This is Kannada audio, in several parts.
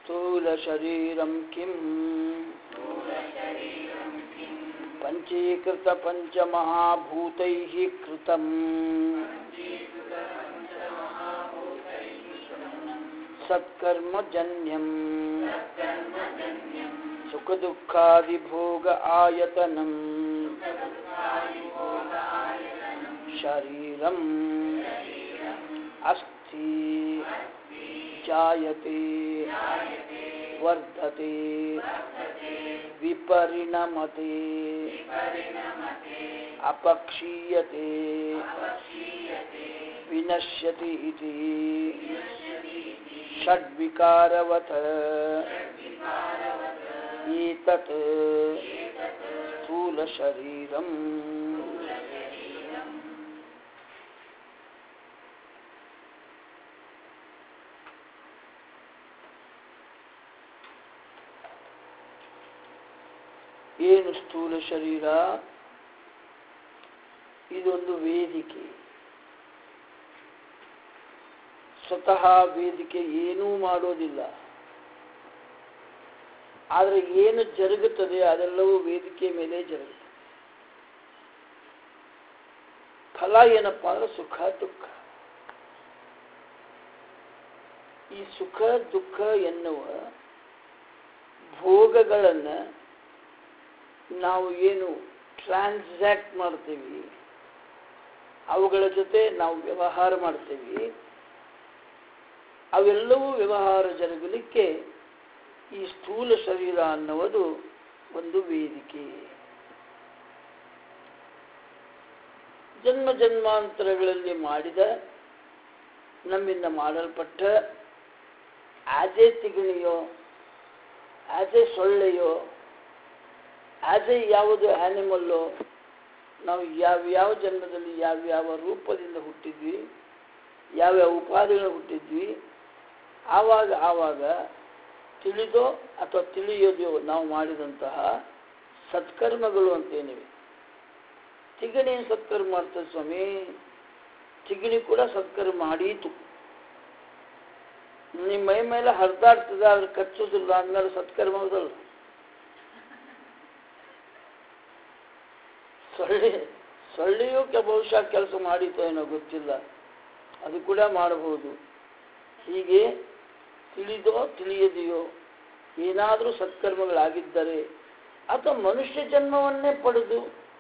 स्थूलशरीरं किं पञ्चीकृतपञ्चमहाभूतैः कृतं सत्कर्मजन्यं सुखदुःखादिभोग आयतनं शरीरम् अस्ति जायते वर्धते विपरिणमते अपक्षीयते विनश्यति इति षड्विकारवत् एतत् स्थूलशरीरम्। ಏನು ಸ್ಥೂಲ ಶರೀರ? ಇದೊಂದು ವೇದಿಕೆ. ಸ್ವತಃ ವೇದಿಕೆ ಏನೂ ಮಾಡೋದಿಲ್ಲ. ಆದರೆ ಏನು ಜರುಗುತ್ತದೆ ಅದೆಲ್ಲವೂ ವೇದಿಕೆ ಮೇಲೆ ಜರುಗುತ್ತೆ. ಫಲ ಏನಪ್ಪ ಅಂದ್ರೆ ಸುಖ ದುಃಖ. ಈ ಸುಖ ದುಃಖ ಎನ್ನುವ ಭೋಗಗಳನ್ನು ನಾವು ಏನು ಟ್ರಾನ್ಸಾಕ್ಟ್ ಮಾಡ್ತೀವಿ, ಅವುಗಳ ಜೊತೆ ನಾವು ವ್ಯವಹಾರ ಮಾಡ್ತೀವಿ, ಅವೆಲ್ಲವೂ ವ್ಯವಹಾರ ಜರುಗಲಿಕ್ಕೆ ಈ ಸ್ಥೂಲ ಶರೀರ ಅನ್ನುವುದು ಒಂದು ವೇದಿಕೆ. ಜನ್ಮ ಜನ್ಮಾಂತರಗಳಲ್ಲಿ ಮಾಡಿದ ನಮ್ಮಿಂದ ಮಾಡಲ್ಪಟ್ಟ ಆಜೆ ತಿಗಣಿಯೋ ಆಜೆ ಸೊಳ್ಳೆಯೋ ಆಜೆ ಯಾವುದು ಆ್ಯನಿಮಲ್ಲೋ ನಾವು ಯಾವ್ಯಾವ ಜನ್ಮದಲ್ಲಿ ಯಾವ್ಯಾವ ರೂಪದಿಂದ ಹುಟ್ಟಿದ್ವಿ, ಯಾವ್ಯಾವ ಉಪಾಧಿಗಳು ಹುಟ್ಟಿದ್ವಿ, ಆವಾಗ ತಿಳಿದೋ ಅಥವಾ ತಿಳಿಯೋದೋ ನಾವು ಮಾಡಿದಂತಹ ಸತ್ಕರ್ಮಗಳು ಅಂತೇನಿವೆ. ತಿಗಣಿ ಸತ್ಕರ್ಮ ಮಾಡ್ತದೆ ಸ್ವಾಮಿ, ತಿಗಣಿ ಕೂಡ ಸತ್ಕರ್ಮ ಮಾಡೀತು. ನಿಮ್ಮ ಮೈ ಮೇಲೆ ಹರಿದಾಡ್ತದೆ, ಆದ್ರೆ ಕಚ್ಚೋದಿಲ್ಲ ಅಂದ್ಮೇಲೆ ಸತ್ಕರ್ಮ ಹೌದಲ್ಲ. ಸೊಳ್ಳೆಯೂ ಬಹುಶಃ ಕೆಲಸ ಮಾಡೀತೋ ಏನೋ ಗೊತ್ತಿಲ್ಲ, ಅದು ಕೂಡ ಮಾಡಬಹುದು. ಹೀಗೆ ತಿಳಿದೋ ತಿಳಿಯದೆಯೋ ಏನಾದರೂ ಸತ್ಕರ್ಮಗಳಾಗಿದ್ದರೆ ಅಥವಾ ಮನುಷ್ಯ ಜನ್ಮವನ್ನೇ ಪಡೆದು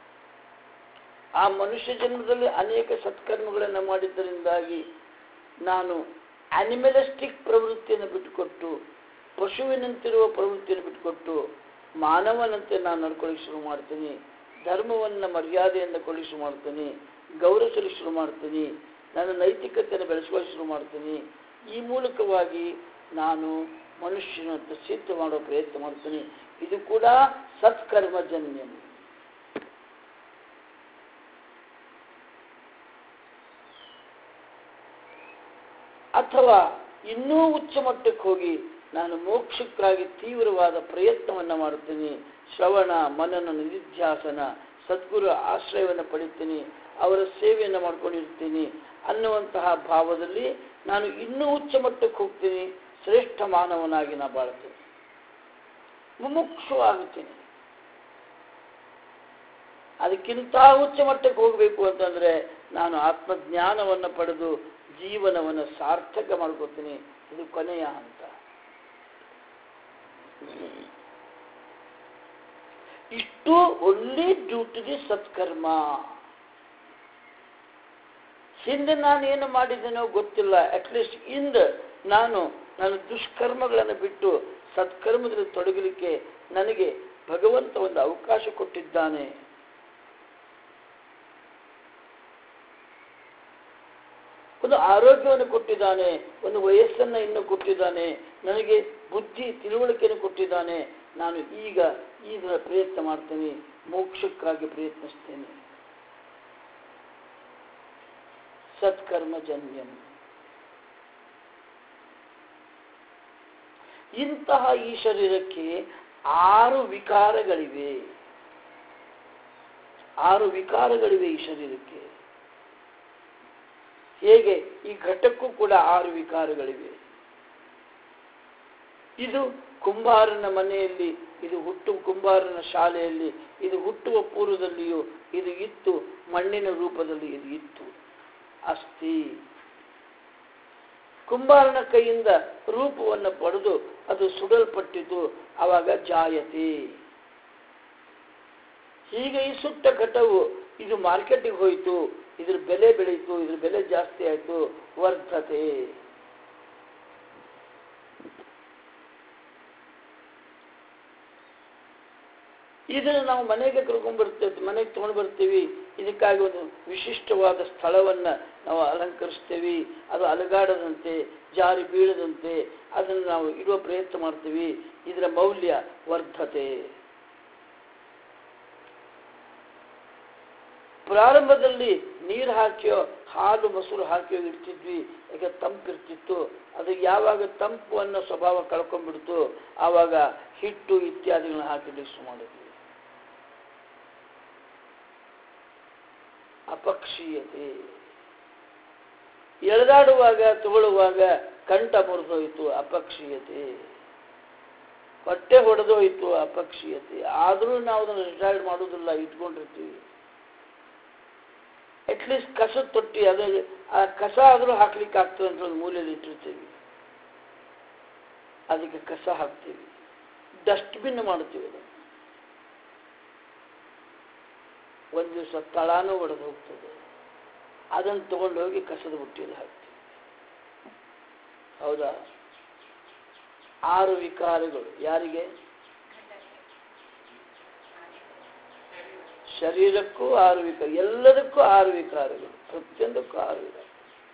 ಆ ಮನುಷ್ಯ ಜನ್ಮದಲ್ಲಿ ಅನೇಕ ಸತ್ಕರ್ಮಗಳನ್ನು ಮಾಡಿದ್ದರಿಂದಾಗಿ ನಾನು ಆನಿಮಲಿಸ್ಟಿಕ್ ಪ್ರವೃತ್ತಿಯನ್ನು ಬಿಟ್ಟುಕೊಟ್ಟು ಪಶುವಿನಂತಿರುವ ಪ್ರವೃತ್ತಿಯನ್ನು ಬಿಟ್ಟುಕೊಟ್ಟು ಮಾನವನಂತೆ ನಾನು ನಡ್ಕೊಳ್ಳಿಕ್ಕೆ ಶುರು ಮಾಡ್ತೀನಿ, ಧರ್ಮವನ್ನು ಮರ್ಯಾದೆಯಿಂದ ಕೊಳ್ಳಿ ಶುರು ಮಾಡ್ತೀನಿ, ಗೌರವಿಸಲಿಕ್ಕೆ ಶುರು ಮಾಡ್ತೀನಿ, ನನ್ನ ನೈತಿಕತೆಯನ್ನು ಬೆಳೆಸುವ ಶುರು ಮಾಡ್ತೀನಿ. ಈ ಮೂಲಕವಾಗಿ ನಾನು ಮನುಷ್ಯನಂತೆ ಸಿದ್ಧ ಮಾಡೋ ಪ್ರಯತ್ನ ಮಾಡ್ತೀನಿ. ಇದು ಕೂಡ ಸತ್ಕರ್ಮಜನ್ಯ. ಅಥವಾ ಇನ್ನೂ ಉಚ್ಚ ಮಟ್ಟಕ್ಕೆ ಹೋಗಿ ನಾನು ಮೋಕ್ಷಕ್ಕಾಗಿ ತೀವ್ರವಾದ ಪ್ರಯತ್ನವನ್ನು ಮಾಡುತ್ತೀನಿ, ಶ್ರವಣ ಮನನ ನಿಧಿಧ್ಯಾಸನ ಸದ್ಗುರು ಆಶ್ರಯವನ್ನು ಪಡಿತೀನಿ, ಅವರ ಸೇವೆಯನ್ನು ಮಾಡ್ಕೊಂಡಿರ್ತೀನಿ ಅನ್ನುವಂತಹ ಭಾವದಲ್ಲಿ ನಾನು ಇನ್ನೂ ಉಚ್ಚ ಮಟ್ಟಕ್ಕೆ ಹೋಗ್ತೀನಿ, ಶ್ರೇಷ್ಠ ಮಾನವನಾಗಿ ನಾ ಬಾಳ್ತೀನಿ, ಮುಮುಕ್ಷು ಆಗುತ್ತೀನಿ. ಅದಕ್ಕಿಂತ ಉಚ್ಚ ಮಟ್ಟಕ್ಕೆ ಹೋಗಬೇಕು ಅಂತಂದ್ರೆ ನಾನು ಆತ್ಮಜ್ಞಾನವನ್ನು ಪಡೆದು ಜೀವನವನ್ನು ಸಾರ್ಥಕ ಮಾಡ್ಕೋತೀನಿ. ಇದು ಕೊನೆಯ ಹಂತ. ಇಷ್ಟು ಒಳ್ಳೆ ಡ್ಯೂಟಿಗೆ ಸತ್ಕರ್ಮ. ಹಿಂದೆ ನಾನು ಏನು ಮಾಡಿದ್ದೇನೋ ಗೊತ್ತಿಲ್ಲ, ಅಟ್ಲೀಸ್ಟ್ ಇಂದು ನಾನು ನನ್ನ ದುಷ್ಕರ್ಮಗಳನ್ನು ಬಿಟ್ಟು ಸತ್ಕರ್ಮದಲ್ಲಿ ತೊಡಗಲಿಕ್ಕೆ ನನಗೆ ಭಗವಂತ ಒಂದು ಅವಕಾಶ ಕೊಟ್ಟಿದ್ದಾನೆ. ಒಂದು ಆರೋಗ್ಯವನ್ನು ಕೊಟ್ಟಿದ್ದಾನೆ, ಒಂದು ವಯಸ್ಸನ್ನು ಇನ್ನೂ ಕೊಟ್ಟಿದ್ದಾನೆ, ನನಗೆ ಬುದ್ಧಿ ತಿಳುವಳಿಕೆಯನ್ನು ಕೊಟ್ಟಿದ್ದಾನೆ. ನಾನು ಈಗ ಪ್ರಯತ್ನ ಮಾಡ್ತೇನೆ, ಮೋಕ್ಷಕ್ಕಾಗಿ ಪ್ರಯತ್ನಿಸ್ತೇನೆ. ಸತ್ಕರ್ಮಜನ್ಯಂ. ಇಂತಹ ಈ ಶರೀರಕ್ಕೆ 6 ವಿಕಾರಗಳಿವೆ. 6 ವಿಕಾರಗಳಿವೆ ಈ ಶರೀರಕ್ಕೆ. ಹೇಗೆ ಈ ಘಟಕ್ಕೂ ಕೂಡ 6 ವಿಕಾರಗಳಿವೆ. ಇದು ಕುಂಬಾರನ ಮನೆಯಲ್ಲಿ, ಇದು ಕುಂಬಾರನ ಶಾಲೆಯಲ್ಲಿ, ಇದು ಹುಟ್ಟುವ ಪೂರ್ವದಲ್ಲಿಯೂ ಇದು ಇತ್ತು, ಮಣ್ಣಿನ ರೂಪದಲ್ಲಿ ಇದು ಇತ್ತು. ಅಸ್ಥಿ ಕುಂಬಾರನ ಕೈಯಿಂದ ರೂಪವನ್ನು ಪಡೆದು ಅದು ಸುಡಲ್ಪಟ್ಟಿತು, ಆವಾಗ ಜಾಯತೆ. ಹೀಗೆ ಈ ಸುಟ್ಟ ಘಟವು ಇದು ಮಾರ್ಕೆಟಿಗೆ ಹೋಯಿತು, ಇದ್ರ ಬೆಲೆ ಬೆಳೀತು, ಇದ್ರ ಬೆಲೆ ಜಾಸ್ತಿ ಆಯಿತು, ವರ್ಧತೆ. ಇದನ್ನು ನಾವು ಮನೆಗೆ ಕರ್ಕೊಂಡ್ಬರ್ತೇವೆ, ಮನೆಗೆ ತೊಗೊಂಡು ಬರ್ತೀವಿ. ಇದಕ್ಕಾಗಿ ಒಂದು ವಿಶಿಷ್ಟವಾದ ಸ್ಥಳವನ್ನು ನಾವು ಅಲಂಕರಿಸ್ತೇವೆ. ಅದು ಅಲಗಾಡದಂತೆ, ಜಾರಿ ಬೀಳದಂತೆ ಅದನ್ನು ನಾವು ಇಡುವ ಪ್ರಯತ್ನ ಮಾಡ್ತೀವಿ. ಇದರ ಮೌಲ್ಯ ವರ್ಧತೆ. ಪ್ರಾರಂಭದಲ್ಲಿ ನೀರು ಹಾಕಿಯೋ ಹಾಲು ಮೊಸರು ಹಾಕಿಯೋ ಇಡ್ತಿದ್ವಿ, ಯಾಕೆ ತಂಪಿರ್ತಿತ್ತು. ಅದು ಯಾವಾಗ ತಂಪು ಅನ್ನೋ ಸ್ವಭಾವ ಕಳ್ಕೊಂಡ್ಬಿಡ್ತು, ಆವಾಗ ಹಿಟ್ಟು ಇತ್ಯಾದಿಗಳನ್ನ ಹಾಕಿ ಮಿಕ್ಸ್ ಮಾಡಿದ್ವಿ. ಅಪಕ್ಷೀಯತೆ. ಎಳೆದಾಡುವಾಗ ತಗೊಳ್ಳುವಾಗ ಕಂಠ ಮುರಿದೋಯ್ತು, ಅಪಕ್ಷೀಯತೆ. ಹೊಟ್ಟೆ ಹೊಡೆದೋಯ್ತು, ಅಪಕ್ಷೀಯತೆ. ಆದರೂ ನಾವು ಅದನ್ನು ರಿಟೈರ್ಡ್ ಮಾಡೋದಿಲ್ಲ, ಇಟ್ಕೊಂಡಿರ್ತೀವಿ. ಅಟ್ಲೀಸ್ಟ್ ಕಸದ ತೊಟ್ಟಿ, ಅದು ಆ ಕಸ ಆದರೂ ಹಾಕ್ಲಿಕ್ಕೆ ಆಗ್ತದೆ ಅಂತ ಒಂದು ಮೂಲೆಯಲ್ಲಿ ಇಟ್ಟಿರ್ತೀವಿ, ಅದಕ್ಕೆ ಕಸ ಹಾಕ್ತೀವಿ. ಡಸ್ಟ್ಬಿನ್ ಮಾಡ್ತೀವಿ. ಅದು ಒಂದು ದಿವಸ ತಳಾನೂ ಒಡೆದು ಹೋಗ್ತದೆ, ಅದನ್ನು ತಗೊಂಡು ಹೋಗಿ ಕಸದ ಬುಟ್ಟಿಯಲ್ಲಿ ಹಾಕ್ತೀವಿ. ಹೌದಾ? 6 ವಿಕಾರಗಳು ಯಾರಿಗೆ? ಶರೀರಕ್ಕೂ 6 ವಿಕಾರ, ಎಲ್ಲದಕ್ಕೂ 6 ವಿಕಾರಗಳು, ಪ್ರತಿಯೊಂದಕ್ಕೂ 6 ವಿಕಾರ.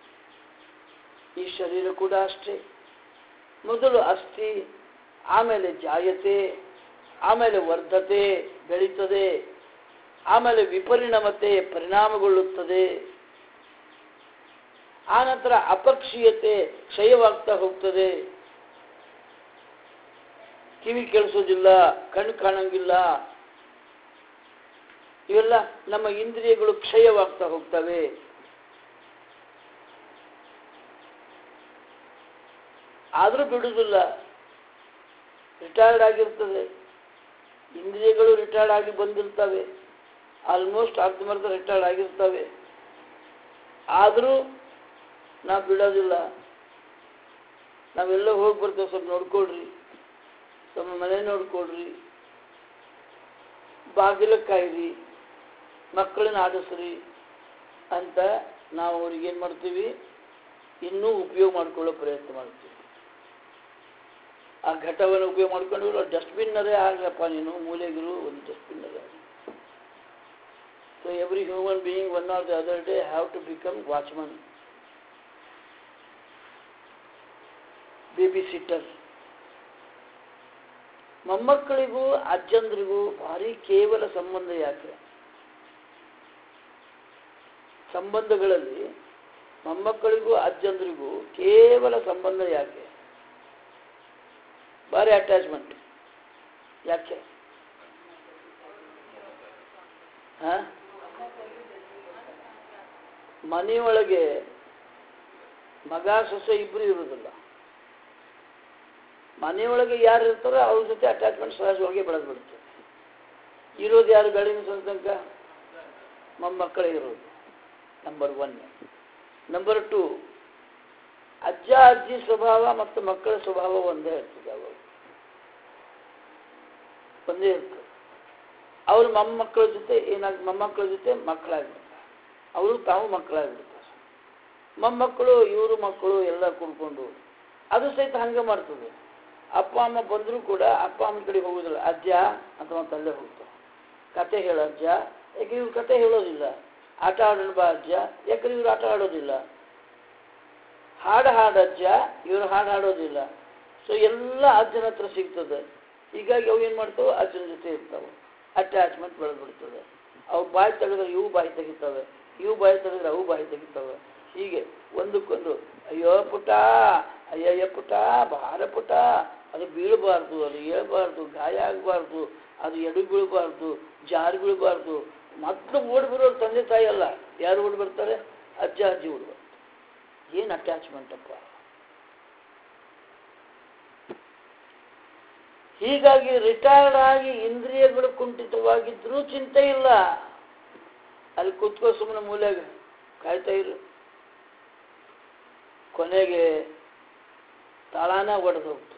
ಈ ಶರೀರ ಕೂಡ ಅಷ್ಟೇ. ಮೊದಲು ಅಸ್ಥಿ, ಆಮೇಲೆ ಜಾಯತೆ, ಆಮೇಲೆ ವರ್ಧತೆ ಬೆಳೀತದೆ, ಆಮೇಲೆ ವಿಪರಿಣಮತೆ ಪರಿಣಾಮಗೊಳ್ಳುತ್ತದೆ, ಆನಂತರ ಅಪಕ್ಷೀಯತೆ ಕ್ಷಯವಾಗ್ತಾ ಹೋಗ್ತದೆ. ಕಿವಿ ಕೇಳಿಸೋದಿಲ್ಲ, ಕಣ್ಣು ಕಾಣಂಗಿಲ್ಲ, ಇವೆಲ್ಲ ನಮ್ಮ ಇಂದ್ರಿಯಗಳು ಕ್ಷಯವಾಗ್ತಾ ಹೋಗ್ತವೆ. ಆದರೂ ಬಿಡುವುದಿಲ್ಲ, ರಿಟೈರ್ಡ್ ಆಗಿರ್ತದೆ. ಇಂದ್ರಿಯಗಳು ರಿಟೈರ್ಡ್ ಆಗಿ ಬಂದಿರ್ತವೆ, ಆಲ್ಮೋಸ್ಟ್ ಅರ್ಧಮರ್ಧ ರಿಟೈರ್ಡ್ ಆಗಿರ್ತವೆ. ಆದರೂ ನಾವು ಬಿಡೋದಿಲ್ಲ. ನಾವೆಲ್ಲ ಹೋಗಿ ಬರ್ತೇವೆ, ಸ್ವಲ್ಪ ನೋಡ್ಕೊಳ್ರಿ, ತಮ್ಮ ಮನೆ ನೋಡ್ಕೊಳ್ರಿ, ಬಾಗಿಲ ಕಾಯ್ರಿ, ಮಕ್ಕಳನ್ನ ಆಡಿಸ್ರಿ ಅಂತ ನಾವು ಅವ್ರಿಗೆ ಏನು ಮಾಡ್ತೀವಿ, ಇನ್ನೂ ಉಪಯೋಗ ಮಾಡ್ಕೊಳ್ಳೋ ಪ್ರಯತ್ನ ಮಾಡ್ತೀವಿ. ಆ ಘಟವನ್ನು ಉಪಯೋಗ ಮಾಡ್ಕೊಂಡು ಡಸ್ಟ್ಬಿನ್ನರೇ ಆಗಲಪ್ಪ, ನೀನು ಮೂಲೆಗಿರು, ಒಂದು ಡಸ್ಟ್ಬಿನ್ನರೇ. So every human being one or the other day have to become watchman, babysitter. ಮೊಮ್ಮಕ್ಕಳಿಗೂ ಅಜ್ಜಂದ್ರಿಗೂ ಭಾರಿ ಕೇವಲ ಸಂಬಂಧ ಯಾಕೆ? ಸಂಬಂಧಗಳಲ್ಲಿ ಮೊಮ್ಮಕ್ಕಳಿಗೂ ಅಜ್ಜಂದ್ರಿಗೂ ಕೇವಲ ಸಂಬಂಧ ಯಾಕೆ? ಭಾರಿ ಅಟ್ಯಾಚ್ಮೆಂಟ್ ಯಾಕೆ? ಮನೆಯೊಳಗೆ ಮಗ ಸೊಸೆ ಇಬ್ಬರು ಇರುವುದಿಲ್ಲ. ಮನೆಯೊಳಗೆ ಯಾರು ಇರ್ತಾರೋ ಅವ್ರ ಜೊತೆ ಅಟ್ಯಾಚ್ಮೆಂಟ್ ಸಹಜವಾಗಿ ಬೆಳೆದು ಬಿಡ್ತದೆ. ಇರೋದು ಯಾರು ಬೆಳೆದ ತನಕ? ಮೊಮ್ಮಕ್ಕಳೇ ಇರೋದು. ನಂಬರ್ 1. ನಂಬರ್ 2, ಅಜ್ಜ ಅಜ್ಜಿ ಸ್ವಭಾವ ಮತ್ತು ಮಕ್ಕಳ ಸ್ವಭಾವ ಒಂದೇ ಇರ್ತದೆ. ಅವಾಗ ಒಂದೇ ಇರ್ತದೆ. ಅವರು ಮೊಮ್ಮಕ್ಕಳ ಜೊತೆ ಮೊಮ್ಮಕ್ಕಳ ಜೊತೆ ಮಕ್ಕಳಾಗ್ಬಿಡ್ತಾರೆ, ಅವರು ತಾವು ಮಕ್ಕಳಾಗ್ಬಿಡ್ತಾರೆ. ಮೊಮ್ಮಕ್ಕಳು ಇವರು ಮಕ್ಕಳು ಎಲ್ಲ ಕೂಡ್ಕೊಂಡು ಅದು ಸಹಿತ ಹಂಗೆ ಮಾಡ್ತದೆ. ಅಪ್ಪ ಅಮ್ಮ ಬಂದರೂ ಕೂಡ ಅಪ್ಪ ಅಮ್ಮನ ಕಡೆ ಹೋಗೋದಿಲ್ಲ, ಅಜ್ಜ ಅಥವಾ ತಲ್ಲೇ ಹೋಗ್ತಾರೆ. ಕತೆ ಹೇಳ ಅಜ್ಜ, ಯಾಕೆ ಇವ್ರು ಕತೆ ಹೇಳೋದಿಲ್ಲ. ಆಟ ಆಡೋಣ ಬಾ ಅಜ್ಜ, ಯಾಕಂದ್ರೆ ಇವ್ರು ಆಟ ಆಡೋದಿಲ್ಲ. ಹಾಡಜ್ಜ, ಇವರು ಹಾಡು ಹಾಡೋದಿಲ್ಲ. ಸೊ ಎಲ್ಲ ಅಜ್ಜನ ಹತ್ರ ಸಿಗ್ತದೆ. ಹೀಗಾಗಿ ಅವು ಏನು ಮಾಡ್ತಾವೆ, ಅಜ್ಜನ ಜೊತೆ ಇರ್ತಾವೆ. ಅಟ್ಯಾಚ್ಮೆಂಟ್ ಬೆಳೆದ್ಬಿಡ್ತದೆ. ಅವು ಬಾಯಿ ತೆಗೆದ್ರೆ ಇವು ಬಾಯಿ ತೆಗಿತವೆ, ಇವು ಬಾಯಿ ತೆಗೆದ್ರೆ ಅವು ಬಾಯಿ ತೆಗಿತವೆ. ಹೀಗೆ ಒಂದಕ್ಕೊಂದು ಅಯ್ಯೋ ಪುಟ, ಅಯ್ಯಯ್ಯ ಪುಟ, ಭಾರ ಪುಟ, ಅದು ಬೀಳಬಾರ್ದು, ಅದು ಏಳಬಾರ್ದು, ಗಾಯ ಆಗಬಾರ್ದು, ಅದು ಎಡು ಬೀಳಬಾರ್ದು, ಜಾರಿ ಬೀಳಬಾರ್ದು. ಮೊದಲು ಓಡಿ ಬರೋರು ತಂದೆ ತಾಯಿ ಅಲ್ಲ, ಯಾರು ಓಡಿ ಬರ್ತಾರೆ? ಅಜ್ಜ ಅಜ್ಜಿ ಓಡಿ ಬರ್ತಾರೆ. ಏನು ಅಟ್ಯಾಚ್ಮೆಂಟ್ ಅಪ್ಪ! ಹೀಗಾಗಿ ರಿಟೈರ್ಡ್ ಆಗಿ ಇಂದ್ರಿಯಗಳು ಕುಂಠಿತವಾಗಿದ್ರೂ ಚಿಂತೆ ಇಲ್ಲ. ಅಲ್ಲಿ ಕೂತ್ಕೋ ಸುಮ್ಮನೆ ಮೂಲೆಗೆ ಕಾಯ್ತಾ ಇರು. ಕೊನೆಗೆ ತಾಳಾನ ಒಡೆದು ಹೋಗ್ತು.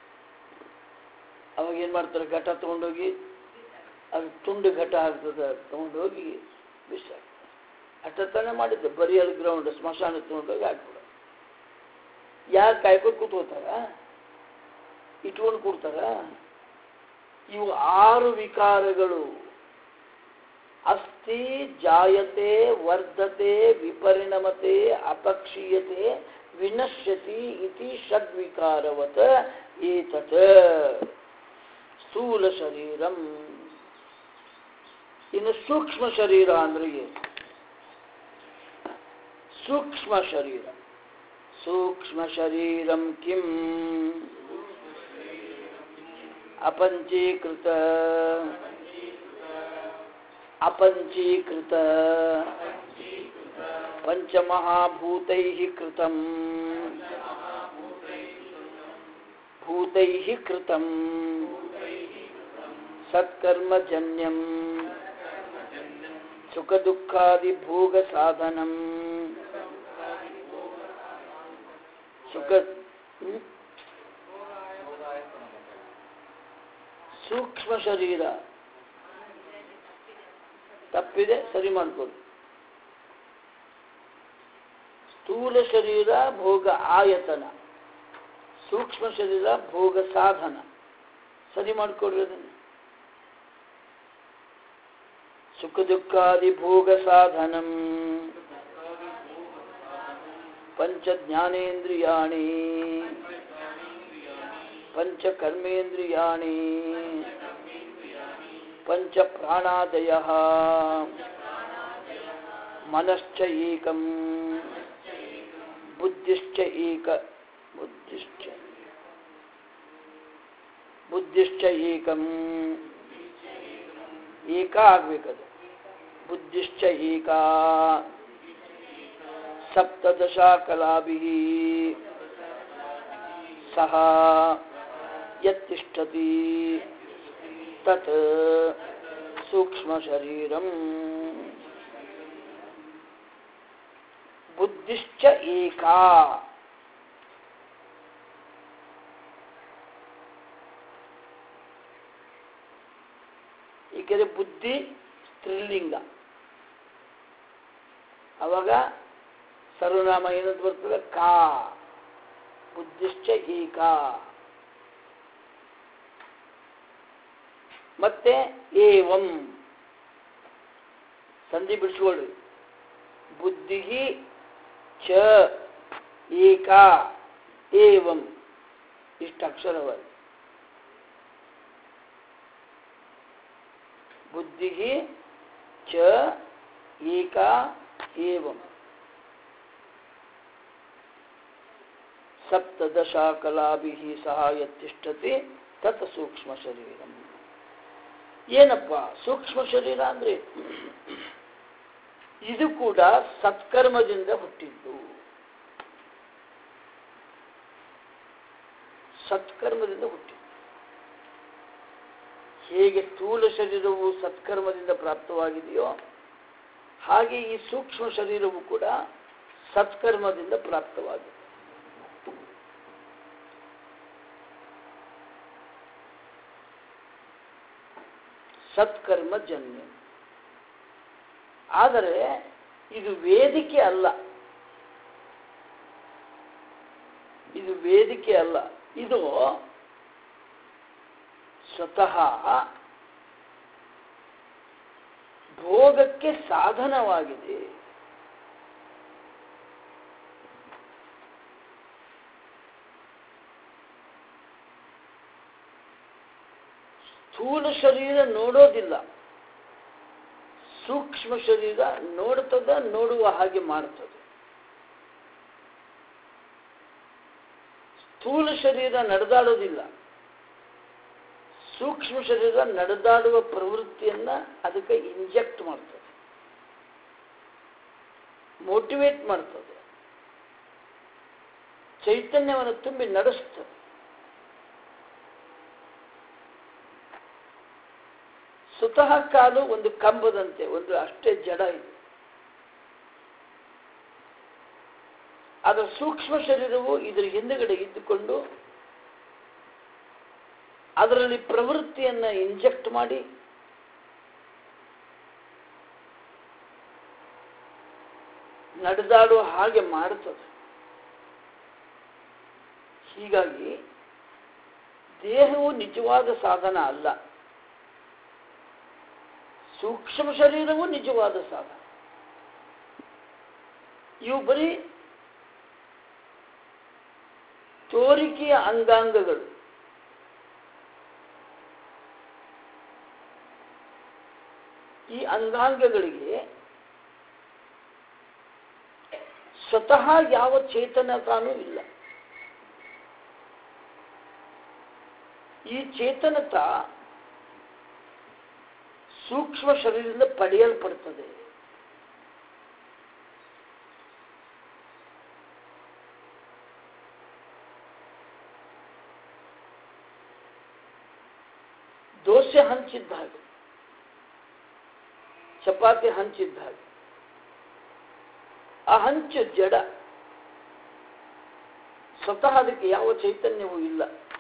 ಅವಾಗ ಏನು ಮಾಡ್ತಾರೆ, ಘಟ ತೊಗೊಂಡೋಗಿ ಅದು ತುಂಡು ಘಟ ಆಗ್ತದೆ, ತೊಗೊಂಡೋಗಿ ಬಿಸಾಕ್ತಾರೆ. ಅಷ್ಟೇ ಮಾಡಿದ್ದೆ. ಬರೀ ಅದು ಗ್ರೌಂಡ್ ಸ್ಮಶಾನ ತೊಗೊಂಡೋಗಿ ಹಾಕ್ಬಿಡ. ಯಾರು ಕಾಯ್ಕೊಂಡು ಕೂತ್ಕೋತಾರ, ಇಟ್ಕೊಂಡು ಕೊಡ್ತಾರ. ಇವು 6 ವಿಕಾರಗಳು ಅಸ್ಥಿ, ಜಾಯತೆ, ವರ್ಧತೆ, ವಿಪರಿಣಮತೆ, ಅಪಕ್ಷೀಯತೆ, ವಿನಶ್ಯತಿ ಇತಿ ಷಡ್ವಿಕಾರವತ್ ಏತತ್ ಸ್ಥೂಲ ಶರೀರಂ. ಇನ್ನು ಸೂಕ್ಷ್ಮ ಶರೀರ ಅಂದ್ರೆ ಏನು? ಸೂಕ್ಷ್ಮ ಶರೀರ. ಸೂಕ್ಷ್ಮ ಶರೀರಂ ಕಿಂ? ಅಪಂಚೀಕೃತ ಪಂಚಮಹಾಭೂತೈಃ ಕೃತಂ ಸತ್ಕರ್ಮಜನ್ಯಂ ಸುಖದುಃಖಾದಿ ಭೋಗ ಸಾಧನಂ. ಸೂಕ್ಷ್ಮ ಶರೀರ ತಪ್ಪಿದೆ, ಸರಿ ಮಾಡ್ಕೊಳ್ಳಿ. ಸ್ಥೂಲ ಶರೀರ ಭೋಗ ಆಯತನ, ಸೂಕ್ಷ್ಮ ಶರೀರ ಭೋಗ ಸಾಧನ. ಸರಿ ಮಾಡ್ಕೊಡ್ರಿ ಅದನ್ನು. ಸುಖ ದುಃಖಾದಿ ಭೋಗ ಸಾಧನಂ ಪಂಚ ಜ್ಞಾನೇಂದ್ರಿಯಾಣಿ ಪಂಚ ಕರ್ಮೇಂದ್ರಿಯಾಣಿ ಪಂಚ ಪ್ರಾಣಾದಯಃ ಮನಶ್ಚ ಏಕಂ ಬುದ್ಧಿಶ್ಚ ಏಕಂ. ಏಕ ಆಗ್ಬೇಕದು. ಬುದ್ಧಿಶ್ಚ ಏಕ ಸಪ್ತದಶ ಕಲಾಭಿಃ ಸಹ ಯತ್ತಿಷ್ಠತಿ ತತ್ ಸೂಕ್ಷ್ಮ ಶರೀರಂ. ಬುದ್ಧಿಶ್ಚ ಏಕ. ಏಕೆಂದರೆ ಬುದ್ಧಿ ಸ್ತ್ರೀಲಿಂಗ. ಅವಾಗ ಸರ್ವನಾಮ ಏನಂತ ಬರ್ತದೆ? ಕಾ. ಬುದ್ಧಿಶ್ಚ ಏಕ. ಮತ್ತೆ ಏವಂ ಸಂಧಿ ಬಿಡಿಸ್ಕೊಳ್ಳಿ. ಬುದ್ಧಿ ಚ ಏಕ ಏವಂ ಇಷ್ಟು ಅಕ್ಷರವಲ್ಲ. ಬುದ್ಧಿ ಚ ಏಕ ಏವಂ ಸಪ್ತದಶ ಕಲಾಭಿಃ ಸಹ ಯತ್ತಿಷ್ಠತಿ ತತ್ ಸೂಕ್ಷ್ಮ ಶರೀರಂ. ಏನಪ್ಪ ಸೂಕ್ಷ್ಮ ಶರೀರ ಅಂದ್ರೆ? ಇದು ಕೂಡ ಸತ್ಕರ್ಮದಿಂದ ಹುಟ್ಟಿದ್ದು. ಸತ್ಕರ್ಮದಿಂದ ಹುಟ್ಟಿದ್ದು. ಹೇಗೆ ಸ್ಥೂಲ ಶರೀರವು ಸತ್ಕರ್ಮದಿಂದ ಪ್ರಾಪ್ತವಾಗಿದೆಯೋ ಹಾಗೆ ಈ ಸೂಕ್ಷ್ಮ ಶರೀರವು ಕೂಡ ಸತ್ಕರ್ಮದಿಂದ ಪ್ರಾಪ್ತವಾಗಿದೆ. ಸತ್ಕರ್ಮಜನ್ಯ. ಆದರೆ ಇದು ವೇದಿಕೆ ಅಲ್ಲ. ಇದು ವೇದಿಕೆ ಅಲ್ಲ. ಇದು ಸ್ವತಃ ಭೋಗಕ್ಕೆ ಸಾಧನವಾಗಿದೆ. ಸ್ಥೂಲ ಶರೀರ ನೋಡೋದಿಲ್ಲ, ಸೂಕ್ಷ್ಮ ಶರೀರ ನೋಡ್ತದ, ನೋಡುವ ಹಾಗೆ ಮಾಡ್ತದೆ. ಸ್ಥೂಲ ಶರೀರ ನಡೆದಾಡೋದಿಲ್ಲ, ಸೂಕ್ಷ್ಮ ಶರೀರ ನಡೆದಾಡುವ ಪ್ರವೃತ್ತಿಯನ್ನ ಅದಕ್ಕೆ ಇಂಜೆಕ್ಟ್ ಮಾಡ್ತದೆ, ಮೋಟಿವೇಟ್ ಮಾಡ್ತದೆ, ಚೈತನ್ಯವನ್ನು ತುಂಬಿ ನಡೆಸ್ತದೆ. ಸ್ವತಃ ಕಾಲು ಒಂದು ಕಂಬದಂತೆ, ಒಂದು ಅಷ್ಟೇ ಜಡ ಇದೆ. ಅದರ ಸೂಕ್ಷ್ಮ ಶರೀರವು ಇದರ ಹಿಂದುಗಡೆ ಇದ್ದುಕೊಂಡು ಅದರಲ್ಲಿ ಪ್ರವೃತ್ತಿಯನ್ನು ಇಂಜೆಕ್ಟ್ ಮಾಡಿ ನಡೆದಾಡುವ ಹಾಗೆ ಮಾಡುತ್ತದೆ. ಹೀಗಾಗಿ ದೇಹವು ನಿಜವಾದ ಸಾಧನ ಅಲ್ಲ, ಸೂಕ್ಷ್ಮ ಶರೀರವು ನಿಜವಾದ ಸಾಧನ. ಇವು ಬರೀ ತೋರಿಕೆಯ ಅಂಗಾಂಗಗಳು. ಈ ಅಂಗಾಂಗಗಳಿಗೆ ಸ್ವತಃ ಯಾವ ಚೇತನತಾನೂ ಇಲ್ಲ. ಈ ಚೇತನತ ಸೂಕ್ಷ್ಮ ಶರೀರದಿಂದ ಪಡೆಯಲ್ಪಡುತ್ತದೆ. ದೋಸೆ ಹಂಚಿದ್ದ ಹಾಗೆ, ಚಪಾತಿ ಹಂಚಿದ್ದ ಹಾಗೆ. ಆ ಹಂಚು ಜಡ, ಸ್ವತಃ ಅದಕ್ಕೆ ಯಾವ ಚೈತನ್ಯವೂ ಇಲ್ಲ.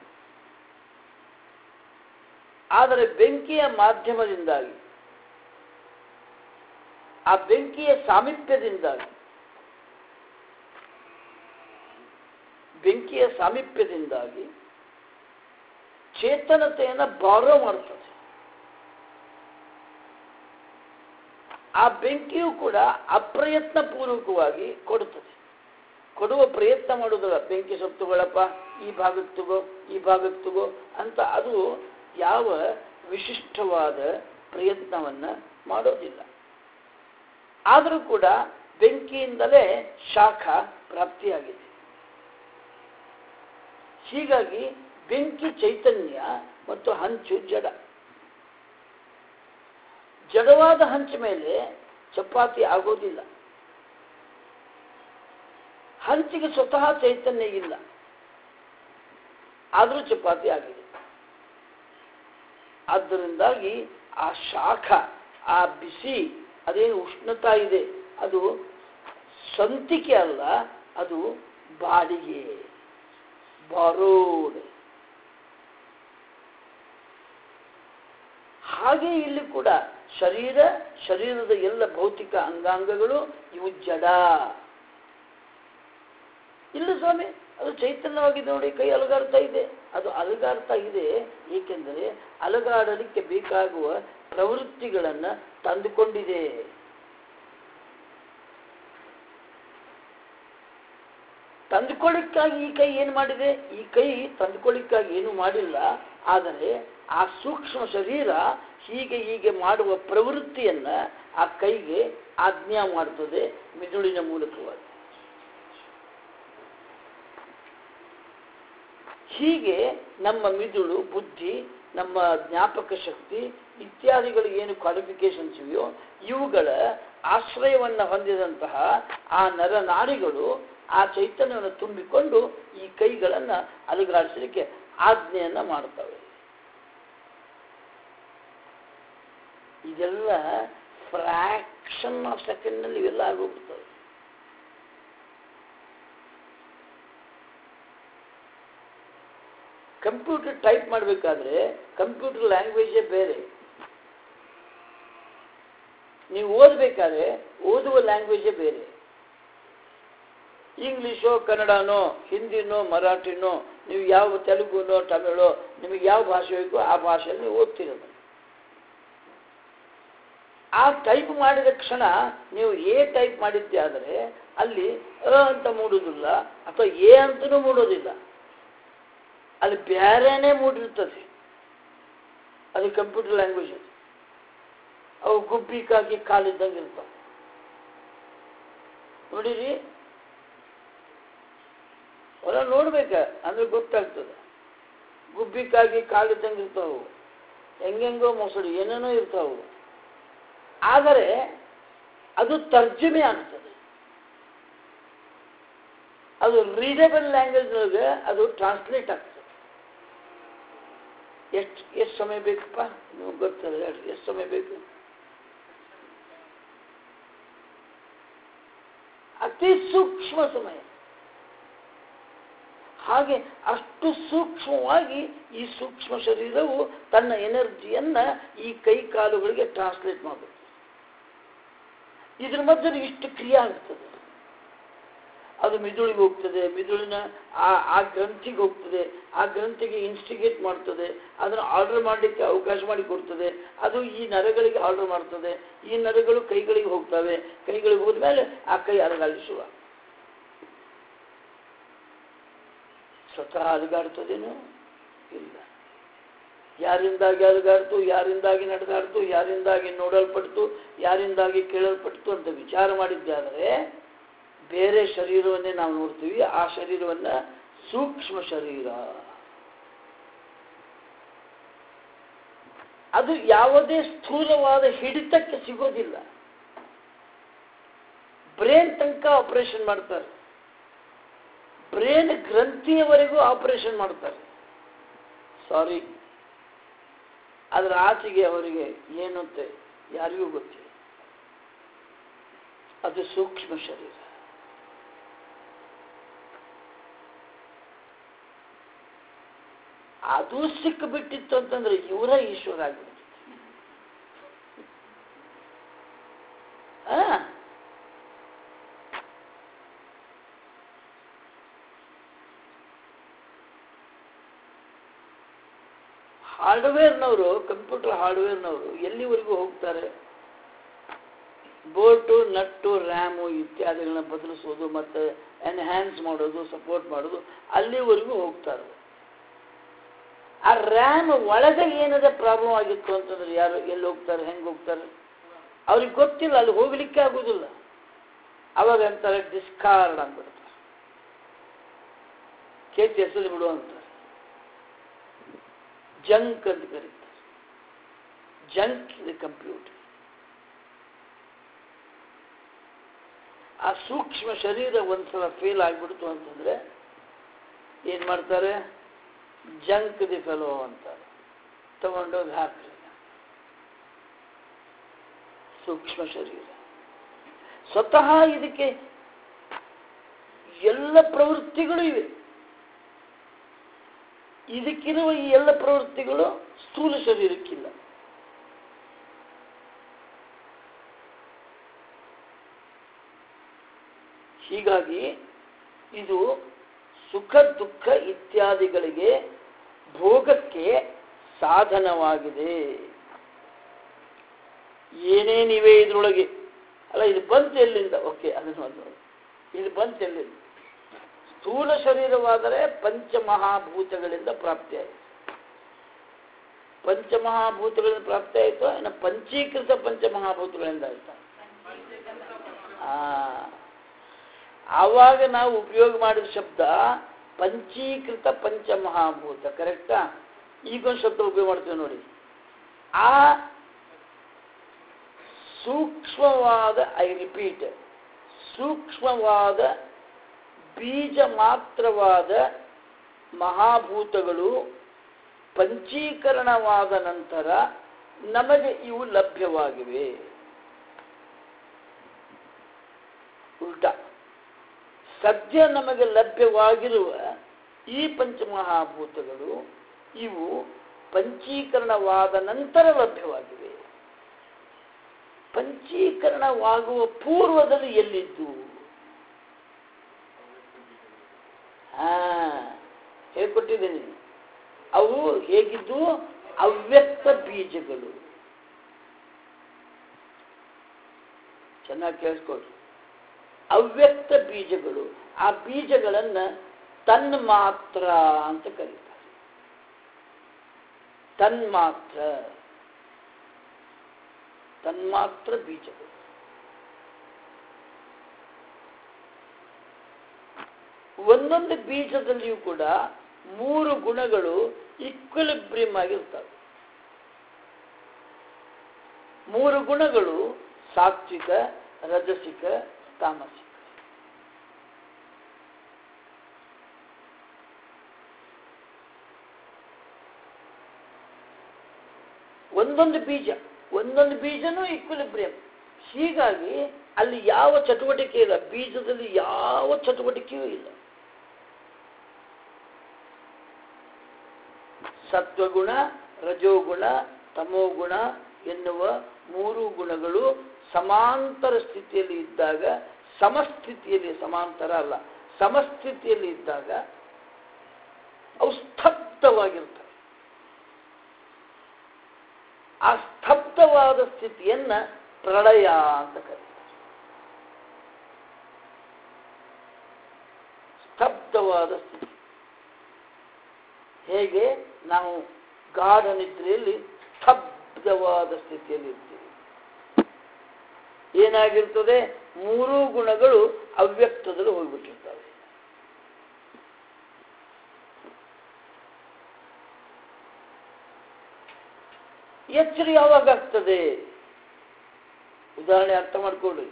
ಆದರೆ ಬೆಂಕಿಯ ಮಾಧ್ಯಮದಿಂದಾಗಿ, ಆ ಬೆಂಕಿಯ ಸಾಮೀಪ್ಯದಿಂದಾಗಿ ಚೇತನತೆಯನ್ನು ಬಾರೋ ಮಾಡ್ತದೆ. ಆ ಬೆಂಕಿಯೂ ಕೂಡ ಅಪ್ರಯತ್ನ ಪೂರ್ವಕವಾಗಿ ಕೊಡುತ್ತದೆ. ಕೊಡುವ ಪ್ರಯತ್ನ ಮಾಡೋದಿಲ್ಲ. ಬೆಂಕಿ ಸ್ವಲ್ಪ ತಗೊಳಪ್ಪ, ಈ ಭಾಗಕ್ಕೆ ತಗೋ ಅಂತ ಅದು ಯಾವ ವಿಶಿಷ್ಟವಾದ ಪ್ರಯತ್ನವನ್ನು ಮಾಡೋದಿಲ್ಲ. ಆದರೂ ಕೂಡ ಬೆಂಕಿಯಿಂದಲೇ ಶಾಖ ಪ್ರಾಪ್ತಿಯಾಗಿದೆ. ಹೀಗಾಗಿ ಬೆಂಕಿ ಚೈತನ್ಯ ಮತ್ತು ಹಂಚು ಜಡ. ಜಡವಾದ ಹಂಚು ಮೇಲೆ ಚಪಾತಿ ಆಗೋದಿಲ್ಲ. ಹಂಚಿಗೆ ಸ್ವತಃ ಚೈತನ್ಯ ಇಲ್ಲ, ಆದರೂ ಚಪಾತಿ ಆಗಿದೆ. ಆದ್ದರಿಂದಾಗಿ ಆ ಶಾಖ, ಆ ಬಿಸಿ, ಅದೇನು ಉಷ್ಣತಾ ಇದೆ, ಅದು ಸ್ವಂತಿಕೆ ಅಲ್ಲ, ಅದು ಬಾಡಿಗೆ, ಬಾರೋಡ್. ಹಾಗೆ ಇಲ್ಲಿ ಕೂಡ ಶರೀರದ ಎಲ್ಲ ಭೌತಿಕ ಅಂಗಾಂಗಗಳು ಇವು ಜಡ. ಇಲ್ಲ ಸ್ವಾಮಿ, ಅದು ಚೈತನ್ಯವಾಗಿದೆ ನೋಡಿ, ಕೈ ಅಲುಗಾಡ್ತಾ ಇದೆ. ಅದು ಅಲುಗಾಡ್ತಾ ಇದೆ ಏಕೆಂದರೆ ಅಲುಗಾಡಲಿಕ್ಕೆ ಬೇಕಾಗುವ ಪ್ರವೃತ್ತಿಗಳನ್ನು ತಂದುಕೊಂಡಿದೆ. ತಂದುಕೊಳ್ಳಿಕ್ಕಾಗಿ ಈ ಕೈ ಏನು ಮಾಡಿದೆ? ಈ ಕೈ ತಂದುಕೊಳ್ಳಿಕ್ಕಾಗಿ ಏನು ಮಾಡಿಲ್ಲ. ಆದರೆ ಆ ಸೂಕ್ಷ್ಮ ಶರೀರ ಹೀಗೆ ಮಾಡುವ ಪ್ರವೃತ್ತಿಯನ್ನ ಆ ಕೈಗೆ ಆಜ್ಞಾ ಮಾಡುತ್ತದೆ ಮಿದುಳಿನ ಮೂಲಕವಾಗಿ. ಹೀಗೆ ನಮ್ಮ ಮಿದುಳು, ಬುದ್ಧಿ, ನಮ್ಮ ಜ್ಞಾಪಕ ಶಕ್ತಿ ಇತ್ಯಾದಿಗಳು ಏನು ಕ್ವಾಲಿಫಿಕೇಶನ್ಸ್ ಇವೆಯೋ ಇವುಗಳ ಆಶ್ರಯವನ್ನು ಹೊಂದಿದಂತಹ ಆ ನರನಾಡಿಗಳು ಆ ಚೈತನ್ಯವನ್ನು ತುಂಬಿಕೊಂಡು ಈ ಕೈಗಳನ್ನು ಅಲುಗಾಡಿಸಲಿಕ್ಕೆ ಆಜ್ಞೆಯನ್ನು ಮಾಡ್ತವೆ. ಇದೆಲ್ಲ ಫ್ರಾಕ್ಷನ್ ಆಫ್ ಸೆಕೆಂಡ್ನಲ್ಲಿ ಇವೆಲ್ಲ ಆಗೋಗ್ಬಿಡ್ತವೆ. ಕಂಪ್ಯೂಟರ್ ಟೈಪ್ ಮಾಡಬೇಕಾದ್ರೆ ಕಂಪ್ಯೂಟರ್ ಲ್ಯಾಂಗ್ವೇಜೇ ಬೇರೆ. ನೀವು ಓದಬೇಕಾದ್ರೆ ಓದುವ ಲ್ಯಾಂಗ್ವೇಜೇ ಬೇರೆ. ಇಂಗ್ಲೀಷೋ, ಕನ್ನಡನೋ, ಹಿಂದಿನೋ, ಮರಾಠಿನೋ, ನೀವು ಯಾವ ತೆಲುಗುನೋ, ತಮಿಳೋ, ನಿಮಗೆ ಯಾವ ಭಾಷೆ ಬೇಕೋ ಆ ಭಾಷೆಯಲ್ಲಿ ನೀವು ಓದ್ತಿರೋದು. ಆ ಟೈಪ್ ಮಾಡಿದ ಕ್ಷಣ ನೀವು ಎ ಟೈಪ್ ಮಾಡಿದ್ದೆ ಆದರೆ ಅಲ್ಲಿ ಅಂತ ಮೂಡುವುದಿಲ್ಲ, ಅಥವಾ ಎ ಅಂತನೂ ಮೂಡೋದಿಲ್ಲ, ಅಲ್ಲಿ ಬೇರೆನೇ ಮೂಡಿರ್ತದೆ. ಅದು ಕಂಪ್ಯೂಟರ್ ಲ್ಯಾಂಗ್ವೇಜ್. ಅವು ಗುಬ್ಬಿಕಾಗಿ ಕಾಲಿದ್ದಂಗೆ ಇರ್ತಾವೆ ನೋಡಿರಿ. ಹೊರ ನೋಡ್ಬೇಕ ಅಂದ್ರೆ ಗೊತ್ತಾಗ್ತದೆ. ಗುಬ್ಬಿಕಾಗಿ ಕಾಲಿದ್ದಂಗೆ ಇರ್ತಾವು, ಹೆಂಗೆಂಗೋ ಮೊಸಳು ಏನೇನೋ ಇರ್ತಾವು. ಆದರೆ ಅದು ತರ್ಜುಮೆ ಆಗ್ತದೆ. ಅದು ರೀಡಬಲ್ ಲ್ಯಾಂಗ್ವೇಜ್ ಒಳಗೆ ಅದು ಟ್ರಾನ್ಸ್ಲೇಟ್ ಆಗ್ತದೆ. ಎಷ್ಟು ಸಮಯ ಬೇಕಪ್ಪ? ನಿಮಗೆ ಗೊತ್ತಲ್ಲ, ಹೇಳ್ರಿ ಎಷ್ಟು ಸಮಯ ಬೇಕು? ಅತಿ ಸೂಕ್ಷ್ಮ ಸಮಯ. ಹಾಗೆ ಅಷ್ಟು ಸೂಕ್ಷ್ಮವಾಗಿ ಈ ಸೂಕ್ಷ್ಮ ಶರೀರವು ತನ್ನ ಎನರ್ಜಿಯನ್ನ ಈ ಕೈ ಕಾಲುಗಳಿಗೆ ಟ್ರಾನ್ಸ್ಲೇಟ್ ಮಾಡಬೇಕು. ಇದ್ರ ಮಧ್ಯೆ ಇಷ್ಟು ಕ್ರಿಯೆ ಆಗ್ತದೆ. ಅದು ಮಿದುಳಿಗೆ ಹೋಗ್ತದೆ, ಮಿದುಳಿನ ಆ ಗ್ರಂಥಿಗೆ ಹೋಗ್ತದೆ, ಆ ಗ್ರಂಥಿಗೆ ಇನ್ಸ್ಟಿಗೇಟ್ ಮಾಡ್ತದೆ, ಅದನ್ನು ಆರ್ಡರ್ ಮಾಡಲಿಕ್ಕೆ ಅವಕಾಶ ಮಾಡಿ ಕೊಡ್ತದೆ. ಅದು ಈ ನರಗಳಿಗೆ ಆರ್ಡರ್ ಮಾಡ್ತದೆ, ಈ ನರಗಳು ಕೈಗಳಿಗೆ ಹೋಗ್ತವೆ, ಕೈಗಳಿಗೆ ಹೋದ್ಮೇಲೆ ಆ ಕೈ ಅಲಗಾಡಿಸುವ. ಸ್ವತಃ ಅಲುಗಾಡ್ತದೇನು? ಇಲ್ಲ. ಯಾರಿಂದಾಗಿ ಅಲುಗಾಡ್ತು, ಯಾರಿಂದಾಗಿ ನಡೆದಾಡ್ತು, ಯಾರಿಂದಾಗಿ ನೋಡಲ್ಪಡ್ತು, ಯಾರಿಂದಾಗಿ ಕೇಳಲ್ಪಡ್ತು ಅಂತ ವಿಚಾರ ಮಾಡಿದ್ದಾದರೆ ಬೇರೆ ಶರೀರವನ್ನೇ ನಾವು ನೋಡ್ತೀವಿ. ಆ ಶರೀರವನ್ನ ಸೂಕ್ಷ್ಮ ಶರೀರ. ಅದು ಯಾವುದೇ ಸ್ಥೂಲವಾದ ಹಿಡಿತಕ್ಕೆ ಸಿಗೋದಿಲ್ಲ. ಬ್ರೇನ್ ತನಕ ಆಪರೇಷನ್ ಮಾಡ್ತಾರೆ, ಬ್ರೇನ್ ಗ್ರಂಥಿಯವರೆಗೂ ಆಪರೇಷನ್ ಮಾಡ್ತಾರೆ. ಸಾರಿ, ಅದರ ಆಚೆಗೆ ಅವರಿಗೆ ಏನು ಅಂತ ಯಾರಿಗೂ ಗೊತ್ತಿಲ್ಲ. ಅದು ಸೂಕ್ಷ್ಮ ಶರೀರ. ಅದು ಸಿಕ್ಕಿಬಿಟ್ಟಿತ್ತು ಅಂತಂದ್ರೆ ಇವರ ಈಶ್ವರ ಆಗಿಬಿಟ್ಟಿತ್ತು. ಹಾರ್ಡ್ವೇರ್ನವರು, ಕಂಪ್ಯೂಟರ್ ಹಾರ್ಡ್ವೇರ್ನವರು ಎಲ್ಲಿವರೆಗೂ ಹೋಗ್ತಾರೆ? ಬೋಲ್ಟು, ನಟ್ಟು, ರ್ಯಾಮು ಇತ್ಯಾದಿಗಳನ್ನ ಬದಲಿಸೋದು ಮತ್ತು ಎನ್ಹ್ಯಾನ್ಸ್ ಮಾಡೋದು, ಸಪೋರ್ಟ್ ಮಾಡೋದು, ಅಲ್ಲಿವರೆಗೂ ಹೋಗ್ತಾರೆ. ಆ ರ್ಯಾಮ್ ಒಳಗೆ ಏನದ ಪ್ರಾಬ್ಲಮ್ ಆಗಿತ್ತು ಅಂತಂದ್ರೆ ಯಾರು ಎಲ್ಲಿ ಹೋಗ್ತಾರೆ, ಹೆಂಗೆ ಹೋಗ್ತಾರೆ ಅವ್ರಿಗೆ ಗೊತ್ತಿಲ್ಲ. ಅಲ್ಲಿ ಹೋಗ್ಲಿಕ್ಕೆ ಆಗೋದಿಲ್ಲ. ಅವಾಗ ಅಂತಾರೆ ಡಿಸ್ಕಾರ್ಡ್ ಅಂದ್ಬಿಡ್ತಾರೆ, ಕೇತಿ ಹೆಸರು ಬಿಡು ಅಂತಾರೆ. ಜಂಕ್ ಅಂತ ಕರೀತಾರೆ. Junk the computer. ಆ ಸೂಕ್ಷ್ಮ ಶರೀರ ಒಂದ್ಸಲ ಫೇಲ್ ಆಗಿಬಿಡ್ತು ಅಂತಂದ್ರೆ ಏನ್ ಮಾಡ್ತಾರೆ? ಜಂಕ್ ದಿ ಫೆಲೋ ಅಂತಾರೆ, ತಗೊಂಡೋಗಿ ಹಾಕ್ರಿ. ಸೂಕ್ಷ್ಮ ಶರೀರ ಸ್ವತಃ ಇದಕ್ಕೆ ಎಲ್ಲ ಪ್ರವೃತ್ತಿಗಳು ಇವೆ. ಇದಕ್ಕಿರುವ ಈ ಎಲ್ಲ ಪ್ರವೃತ್ತಿಗಳು ಸ್ಥೂಲ ಶರೀರಕ್ಕಿಲ್ಲ. ಹೀಗಾಗಿ ಇದು ಸುಖ ದುಃಖ ಇತ್ಯಾದಿಗಳಿಗೆ ಭೋಗಕ್ಕೆ ಸಾಧನವಾಗಿದೆ. ಏನೇನಿವೆ ಇದರೊಳಗೆ? ಅಲ್ಲ, ಇದು ಬಂತು ಎಲ್ಲಿಂದ? ಓಕೆ, ಅದನ್ನು ಇದು ಬಂತು ಎಲ್ಲಿಂದ? ಸ್ಥೂಲ ಶರೀರವಾದರೆ ಪಂಚಮಹಾಭೂತಗಳಿಂದ ಪ್ರಾಪ್ತಿಯಾಯಿತು. ಪಂಚಮಹಾಭೂತಗಳಿಂದ ಪ್ರಾಪ್ತಿ ಆಯಿತು. ಇನ್ನು ಪಂಚೀಕೃತ ಪಂಚಮಹಾಭೂತಗಳಿಂದ ಆಯ್ತು. ಆವಾಗ ನಾವು ಉಪಯೋಗ ಮಾಡಿದ ಶಬ್ದ ಪಂಚೀಕೃತ ಪಂಚಮಹಾಭೂತ, ಕರೆಕ್ಟಾ? ಈಗೊಂದು ಶಬ್ದ ಉಪಯೋಗ ಮಾಡ್ತೀವಿ ನೋಡಿ. ಆ ಸೂಕ್ಷ್ಮವಾದ, ಐ ರಿಪೀಟ್, ಸೂಕ್ಷ್ಮವಾದ ಬೀಜ ಮಾತ್ರವಾದ ಮಹಾಭೂತಗಳು ಪಂಚೀಕರಣವಾದ ನಂತರ ನಮಗೆ ಇವು ಲಭ್ಯವಾಗಿವೆ. ಉಲ್ಟಾ, ಸದ್ಯ ನಮಗೆ ಲಭ್ಯವಾಗಿರುವ ಈ ಪಂಚಮಹಾಭೂತಗಳು ಇವು ಪಂಚೀಕರಣವಾದ ನಂತರ ಲಭ್ಯವಾಗಿವೆ. ಪಂಚೀಕರಣವಾಗುವ ಪೂರ್ವದಲ್ಲಿ ಎಲ್ಲಿದ್ದು? ಹೇಳ್ಕೊಟ್ಟಿದ್ದೀನಿ. ಅವು ಹೇಗಿದ್ದು? ಅವ್ಯಕ್ತ ಬೀಜಗಳು. ಚೆನ್ನಾಗಿ ಕೇಳಿಸ್ಕೊಳ್ರಿ. ಅವ್ಯಕ್ತ ಬೀಜಗಳು. ಆ ಬೀಜಗಳನ್ನ ತನ್ಮಾತ್ರ ಅಂತ ಕರೀತಾರೆ. ತನ್ಮಾತ್ರ, ತನ್ಮಾತ್ರ ಬೀಜಗಳು. ಒಂದೊಂದು ಬೀಜದಲ್ಲಿಯೂ ಕೂಡ 3 ಗುಣಗಳು ಈಕ್ವಿಲಿಬ್ರಿಯಂ ಆಗಿರ್ತವೆ. 3 ಗುಣಗಳು ಸಾತ್ವಿಕ, ರಜಸಿಕ, ತಾಮಸಿಕ. ಒಂದೊಂದು ಬೀಜನೂ ಈಕ್ವಿಲಿಬ್ರಿಯಂ. ಹೀಗಾಗಿ ಅಲ್ಲಿ ಯಾವ ಚಟುವಟಿಕೆ ಇಲ್ಲ, ಬೀಜದಲ್ಲಿ ಯಾವ ಚಟುವಟಿಕೆಯೂ ಇಲ್ಲ. ಸತ್ವಗುಣ, ರಜೋಗುಣ, ತಮೋಗುಣ ಎನ್ನುವ ಮೂರು ಗುಣಗಳು ಸಮಾಂತರ ಸ್ಥಿತಿಯಲ್ಲಿ ಇದ್ದಾಗ, ಸಮಸ್ಥಿತಿಯಲ್ಲಿ, ಸಮಾಂತರ ಅಲ್ಲ, ಸಮಸ್ಥಿತಿಯಲ್ಲಿ ಇದ್ದಾಗ ಅವು ಸ್ತಬ್ಧವಾಗಿರ್ತವೆ. ಆ ಸ್ತಬ್ಧವಾದ ಸ್ಥಿತಿಯನ್ನ ಪ್ರಳಯ ಅಂತ ಕರೀತಾರೆ. ಸ್ತಬ್ಧವಾದ ಸ್ಥಿತಿ. ಹೇಗೆ ನಾವು ಗಾಢ ನಿದ್ರೆಯಲ್ಲಿ ಸ್ತಬ್ಧವಾದ ಸ್ಥಿತಿಯಲ್ಲಿ ಇರ್ತೀವಿ, ಏನಾಗಿರ್ತದೆ, ಮೂರೂ ಗುಣಗಳು ಅವ್ಯಕ್ತದಲ್ಲಿ ಹೋಗ್ಬಿಟ್ಟಿರ್ತವೆ. ಎಚ್ಚರ ಯಾವಾಗ ಆಗ್ತದೆ? ಉದಾಹರಣೆ ಅರ್ಥ ಮಾಡ್ಕೊಳ್ಳಿ.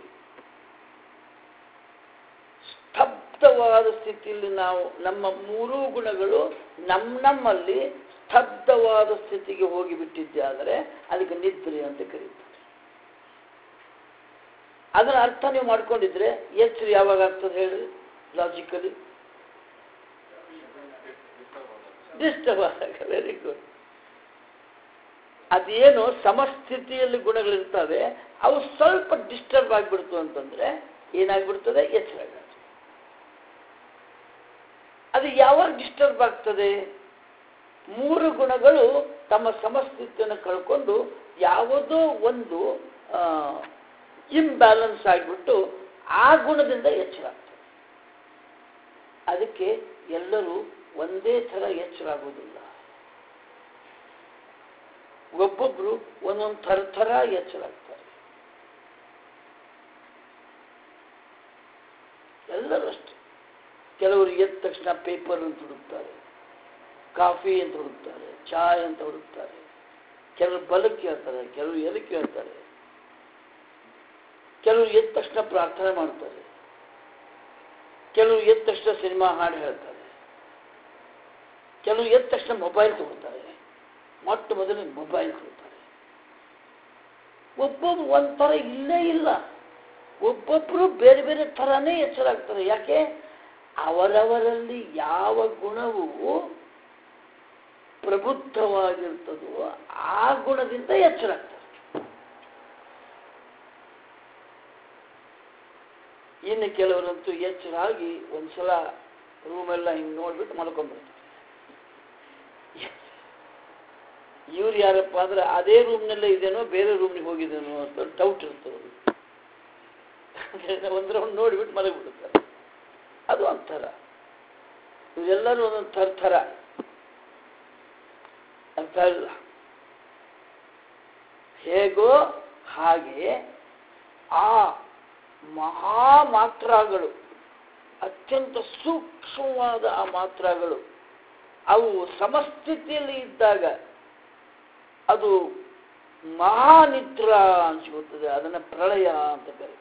ಸ್ತಬ್ಧವಾದ ಸ್ಥಿತಿಯಲ್ಲಿ ನಾವು ನಮ್ಮ ಮೂರೂ ಗುಣಗಳು ನಮ್ಮಲ್ಲಿ ಸ್ತಬ್ಧವಾದ ಸ್ಥಿತಿಗೆ ಹೋಗಿಬಿಟ್ಟಿದ್ದೆ ಆದರೆ ಅದಕ್ಕೆ ನಿದ್ರೆ ಅಂತ ಕರೀತಾರೆ. ಅದನ್ನ ಅರ್ಥ ನೀವು ಮಾಡ್ಕೊಂಡಿದ್ರೆ ಎಚ್ಚರ ಯಾವಾಗ ಆಗ್ತದೆ ಹೇಳ್ರಿ? ಲಾಜಿಕಲಿ ಡಿಸ್ಟರ್ಬ್ ಆದಾಗ. Very good. ಅದೇನು ಸಮಸ್ಥಿತಿಯಲ್ಲಿ ಗುಣಗಳಿರ್ತವೆ, ಅವು ಸ್ವಲ್ಪ ಡಿಸ್ಟರ್ಬ್ ಆಗಿಬಿಡ್ತು ಅಂತಂದ್ರೆ ಏನಾಗ್ಬಿಡ್ತದೆ? ಎಚ್ಚರ ಆಗುತ್ತೆ. ಅದು ಯಾವಾಗ ಡಿಸ್ಟರ್ಬ್ ಆಗ್ತದೆ? ಮೂರು ಗುಣಗಳು ತಮ್ಮ ಸಮಸ್ಥಿತಿಯನ್ನು ಕಳ್ಕೊಂಡು ಯಾವುದೋ ಒಂದು ಇಂಬ್ಯಾಲೆನ್ಸ್ ಆಗಿಬಿಟ್ಟು ಆ ಗುಣದಿಂದ ಎಚ್ಚರ ಆಗ್ತದೆ. ಅದಕ್ಕೆ ಎಲ್ಲರೂ ಒಂದೇ ಥರ ಎಚ್ಚರ ಆಗೋದಿಲ್ಲ. ಒಬ್ಬೊಬ್ರು ಒಂದೊಂದು ಥರ ಎಚ್ಚರ ಆಗ್ತಾರೆ. ಎಲ್ಲರೂ ಅಷ್ಟೇ. ಕೆಲವರು ಎದ್ದ ತಕ್ಷಣ ಪೇಪರ್ ಅಂತ ಹುಡುಕ್ತಾರೆ, ಕಾಫಿ ಅಂತ ಹುಡುಕ್ತಾರೆ, ಚಾಯ್ ಅಂತ ಹುಡುಕ್ತಾರೆ. ಕೆಲವರು ಬಲಕ್ಕೆ ಹೇಳ್ತಾರೆ, ಕೆಲವರು ಎಲಕ್ಕೆ ಹೇಳ್ತಾರೆ. ಕೆಲವರು ಎದ್ದ ತಕ್ಷಣ ಪ್ರಾರ್ಥನೆ ಮಾಡ್ತಾರೆ, ಕೆಲವರು ಎದ್ದ ತಕ್ಷಣ ಸಿನಿಮಾ ಹಾಡು ಹೇಳ್ತಾರೆ, ಕೆಲವರು ಎದ್ದ ತಕ್ಷಣ ಮೊಬೈಲ್ ತಗೊಳ್ತಾರೆ. ಮೊಟ್ಟ ಮೊದಲು ಮೊಬೈಲ್ ಕೊಡ್ತಾರೆ. ಒಬ್ಬೊಬ್ರು ಒಂಥರ ಇಲ್ಲೇ ಇಲ್ಲ. ಒಬ್ಬೊಬ್ರು ಬೇರೆ ಬೇರೆ ಥರನೇ ಎಚ್ಚರ ಆಗ್ತಾರೆ. ಯಾಕೆ? ಅವರವರಲ್ಲಿ ಯಾವ ಗುಣವು ಪ್ರಬುದ್ಧವಾಗಿರ್ತದೋ ಆ ಗುಣದಿಂದ ಎಚ್ಚರ ಆಗ್ತಾರೆ. ಇನ್ನು ಕೆಲವರಂತೂ ಎಚ್ಚರ ಆಗಿ ಒಂದ್ಸಲ ರೂಮೆಲ್ಲ ಹಿಂಗೆ ನೋಡ್ಬಿಟ್ಟು ಮಲ್ಕೊಂಡ್ಬಿಡ್ತಾರೆ. ಇವ್ರು ಯಾರಪ್ಪ ಅಂದ್ರೆ ಅದೇ ರೂಮ್ನಲ್ಲೇ ಇದೇನೋ ಬೇರೆ ರೂಮ್ನಿಗೆ ಹೋಗಿದ್ದೇನೋ ಅಂತ ಡೌಟ್ ಇರ್ತದೆ. ಒಂದು ರೌಂಡ್ ನೋಡಿಬಿಟ್ಟು ಮಲಗಿಬಿಡುತ್ತಾರೆ. ಅದು ಒಂಥರ. ಇವೆಲ್ಲರೂ ಒಂದೊಂದು ಥರ ಅರ್ಥ ಇಲ್ಲ. ಹೇಗೋ ಹಾಗೆ ಆ ಮಹಾಮಾತ್ರಗಳು, ಅತ್ಯಂತ ಸೂಕ್ಷ್ಮವಾದ ಆ ಮಾತ್ರಗಳು, ಅವು ಸಮಸ್ಥಿತಿಯಲ್ಲಿ ಇದ್ದಾಗ ಅದು ಮಹಾನಿದ್ರಾ ಅನ್ಸ್ಕೊಳ್ತದೆ. ಅದನ್ನು ಪ್ರಳಯ ಅಂತ ಕರೀತಾರೆ.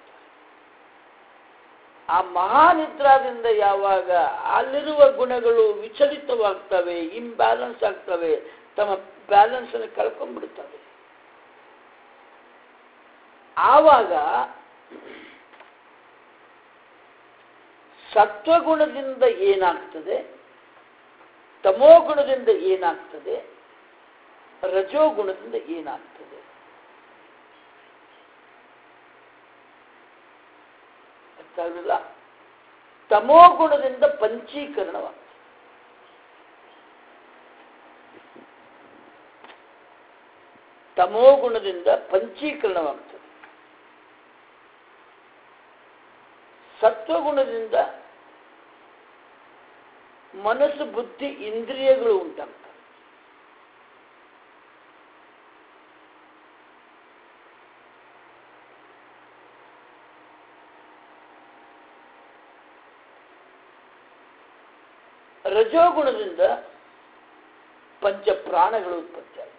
ಆ ಮಹಾನಿದ್ರಾದಿಂದ ಯಾವಾಗ ಅಲ್ಲಿರುವ ಗುಣಗಳು ವಿಚಲಿತವಾಗ್ತವೆ, ಇಂಬ್ಯಾಲೆನ್ಸ್ ಆಗ್ತವೆ, ತಮ್ಮ ಬ್ಯಾಲೆನ್ಸ್ ಅನ್ನು ಕಳ್ಕೊಂಡ್ಬಿಡ್ತವೆ, ಆವಾಗ ಸತ್ವಗುಣದಿಂದ ಏನಾಗ್ತದೆ, ತಮೋಗುಣದಿಂದ ಏನಾಗ್ತದೆ, ರಜೋಗುಣದಿಂದ ಏನಾಗ್ತದೆ? ಅರ್ಥ ಆಗಲಿಲ್ಲ? ತಮೋಗುಣದಿಂದ ಪಂಚೀಕರಣವಾಗ್ತದೆ. ತಮೋಗುಣದಿಂದ ಪಂಚೀಕರಣವಾಗ್ತದೆ. ಸತ್ವಗುಣದಿಂದ ಮನಸ್ಸು, ಬುದ್ಧಿ, ಇಂದ್ರಿಯಗಳು ಉಂಟಾಗ್ತವೆ. ರಜೋಗುಣದಿಂದ ಪಂಚ ಪ್ರಾಣಗಳು ಉತ್ಪತ್ತಿ ಆಗುತ್ತೆ.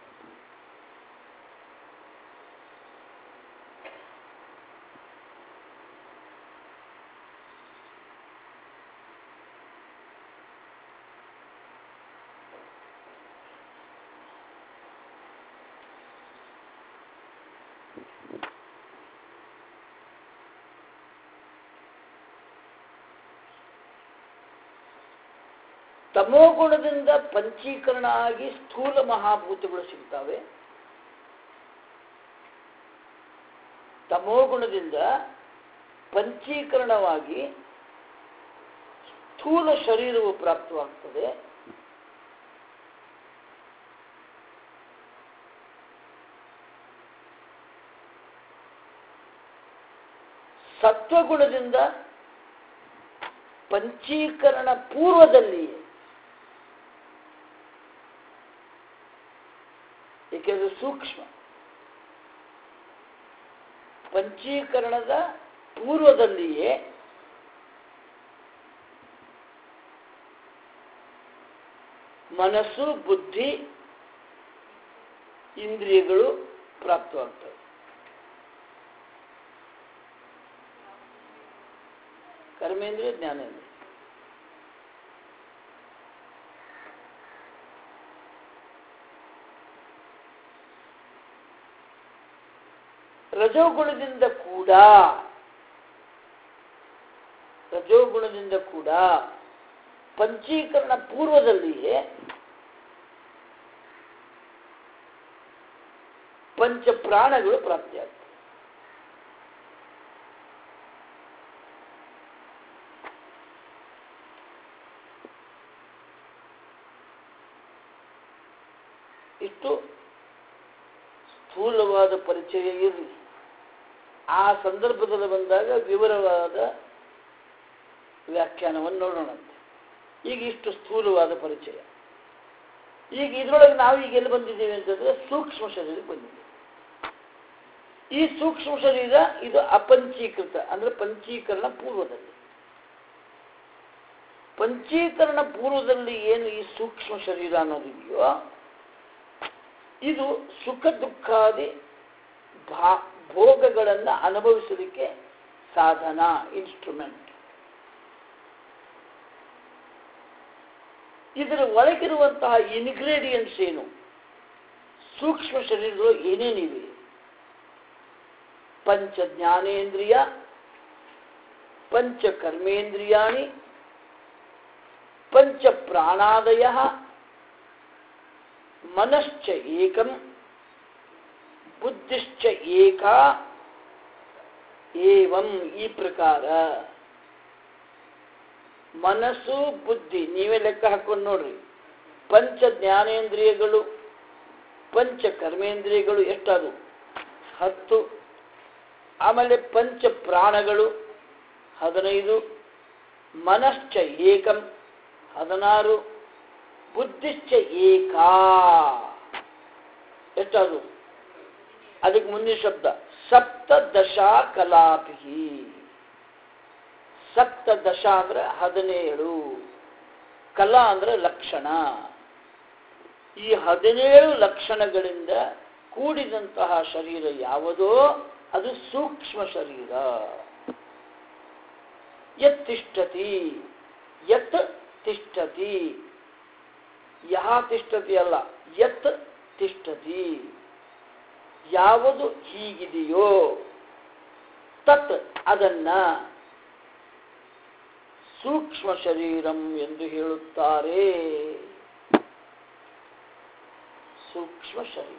ತಮೋಗುಣದಿಂದ ಪಂಚೀಕರಣ ಆಗಿ ಸ್ಥೂಲ ಮಹಾಭೂತಗಳು ಸಿಗ್ತವೆ. ತಮೋಗುಣದಿಂದ ಪಂಚೀಕರಣವಾಗಿ ಸ್ಥೂಲ ಶರೀರವು ಪ್ರಾಪ್ತವಾಗ್ತದೆ. ಸತ್ವಗುಣದಿಂದ ಪಂಚೀಕರಣ ಪೂರ್ವದಲ್ಲಿಯೇ, ಏಕೆಂದರೆ ಸೂಕ್ಷ್ಮ, ಪಂಚೀಕರಣದ ಪೂರ್ವದಲ್ಲಿಯೇ ಮನಸ್ಸು, ಬುದ್ಧಿ, ಇಂದ್ರಿಯಗಳು ಪ್ರಾಪ್ತವಾಗ್ತವೆ. ಕರ್ಮೇಂದ್ರಿಯ, ಜ್ಞಾನೇಂದ್ರಿಯ. ರಜೋಗುಣದಿಂದ ಕೂಡ ಪಂಚೀಕರಣ ಪೂರ್ವದಲ್ಲಿಯೇ ಪಂಚಪ್ರಾಣಗಳು ಪ್ರಾಪ್ತಿಯಾಗ್ತವೆ. ಇಷ್ಟು ಸ್ಥೂಲವಾದ ಪರಿಚಯ ಇರಲಿ. ಆ ಸಂದರ್ಭದಲ್ಲಿ ಬಂದಾಗ ವಿವರವಾದ ವ್ಯಾಖ್ಯಾನವನ್ನು ನೋಡೋಣಂತೆ. ಈಗ ಇಷ್ಟು ಸ್ಥೂಲವಾದ ಪರಿಚಯ. ಈಗ ಇದರೊಳಗೆ ನಾವು ಈಗ ಎಲ್ಲಿ ಬಂದಿದ್ದೇವೆ ಅಂತಂದ್ರೆ ಸೂಕ್ಷ್ಮ ಶರೀರಕ್ಕೆ ಬಂದಿದ್ದೇವೆ. ಈ ಸೂಕ್ಷ್ಮ ಶರೀರ ಇದು ಅಪಂಚೀಕೃತ, ಅಂದ್ರೆ ಪಂಚೀಕರಣ ಪೂರ್ವದಲ್ಲಿ. ಪಂಚೀಕರಣ ಪೂರ್ವದಲ್ಲಿ ಏನು ಈ ಸೂಕ್ಷ್ಮ ಶರೀರ ಅನ್ನೋದಿದೆಯೋ ಇದು ಸುಖ ದುಃಖಾದಿ ಭೋಗಗಳನ್ನು ಅನುಭವಿಸಲಿಕ್ಕೆ ಸಾಧನ, ಇನ್ಸ್ಟ್ರೂಮೆಂಟ್. ಇದರ ಒಳಗಿರುವಂತಹ ಇನ್ಗ್ರೀಡಿಯೆಂಟ್ಸ್ ಏನು, ಸೂಕ್ಷ್ಮ ಶರೀರಗಳು ಏನೇನಿವೆ? ಪಂಚ ಜ್ಞಾನೇಂದ್ರಿಯ, ಪಂಚ ಕರ್ಮೇಂದ್ರಿಯಾಣಿ, ಪಂಚ ಪ್ರಾಣಾದಯ, ಮನಶ್ಚ ಏಕಂ, ಬುದ್ಧಿಶ್ಚ ಏಕಾ. ಏವಂ, ಈ ಪ್ರಕಾರ ಮನಸ್ಸು, ಬುದ್ಧಿ ನೀವೇ ಲೆಕ್ಕ ಹಾಕೊಂಡು ನೋಡ್ರಿ. ಪಂಚ ಜ್ಞಾನೇಂದ್ರಿಯಗಳು, ಪಂಚ ಕರ್ಮೇಂದ್ರಿಯಗಳು ಎಷ್ಟದು? 10. ಆಮೇಲೆ ಪಂಚ ಪ್ರಾಣಗಳು 15, ಮನಶ್ಚ ಏಕಂ 16, ಬುದ್ಧಿಶ್ಚ ಏಕಾ ಎಷ್ಟದು? ಅದಕ್ಕೆ ಮುಂದಿನ ಶಬ್ದ ಸಪ್ತದಶ ಕಲಾಪಿ. ಸಪ್ತದಶ ಅಂದ್ರೆ 17, ಕಲಾ ಅಂದ್ರೆ ಲಕ್ಷಣ. ಈ 17 ಲಕ್ಷಣಗಳಿಂದ ಕೂಡಿದಂತಹ ಶರೀರ ಯಾವುದೋ ಅದು ಸೂಕ್ಷ್ಮ ಶರೀರ. ಯತ್ ತಿಷ್ಠತಿ, ಯತ್ ತಿಷ್ಠತಿ, ಯಹ ತಿಷ್ಠತಿ ಅಲ್ಲ, ಯತ್ ತಿಷ್ಠತಿ, ಯಾವುದು ಹೀಗಿದೆಯೋ, ತತ್ ಅದನ್ನ ಸೂಕ್ಷ್ಮ ಶರೀರಂ ಎಂದು ಹೇಳುತ್ತಾರೆ. ಸೂಕ್ಷ್ಮ ಶರೀರ.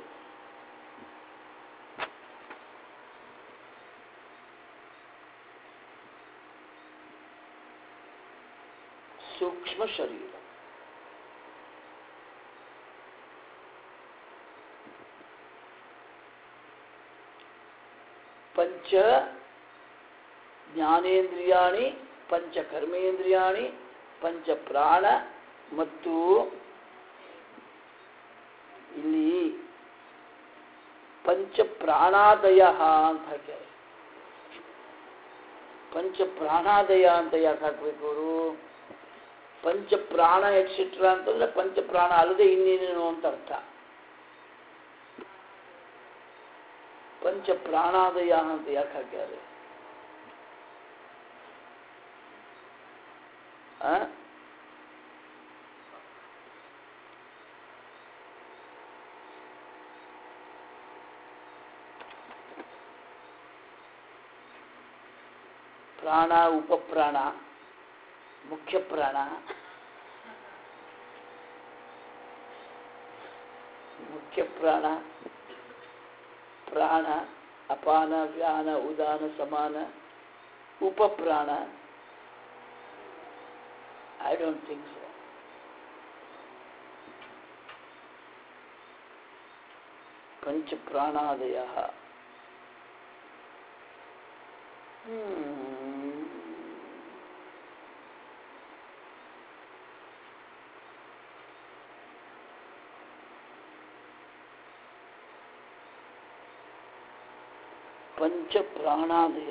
ಸೂಕ್ಷ್ಮ ಶರೀರ. ಪಂಚ ಜ್ಞಾನೇಂದ್ರಿಯಾಣಿ, ಪಂಚ ಕರ್ಮೇಂದ್ರಿಯಾಣಿ, ಪಂಚ ಪ್ರಾಣ ಮತ್ತು ಇಲ್ಲಿ ಪಂಚ ಪ್ರಾಣಾದಯ ಅಂತ ಹಾಕ್ಯಾರೆ. ಪಂಚ ಪ್ರಾಣಾದಯ ಅಂತ ಯಾಕೆ ಹಾಕ್ಬೇಕು ಅವರು? ಪಂಚ ಪ್ರಾಣ ಎಕ್ಸಿಟ್ರಾ ಅಂತಂದ್ರೆ ಪಂಚ ಪ್ರಾಣ ಅಲ್ಲದೆ ಇನ್ನೇನೇನು ಅಂತ ಅರ್ಥ. ಪಂಚ ಪ್ರಾಣಾದಯ ಅಂತ ಯಾಕೆ ಹಾಕ್ಯಾರೆ? ಪ್ರಾಣ, ಉಪಪ್ರಾಣ, ಮುಖ್ಯ ಪ್ರಾಣ, ಮುಖ್ಯ ಪ್ರಾಣ, ಪ್ರಾಣ, ಅಪಾನ, ವ್ಯಾನ, ಉದಾನ, ಸಮಾನ, ಉಪಪ್ರಾಣ. I don't think so. ಪಂಚ ಪ್ರಾಣಾದಯ. ಪಂಚ ಪ್ರಾಣಾದಯ.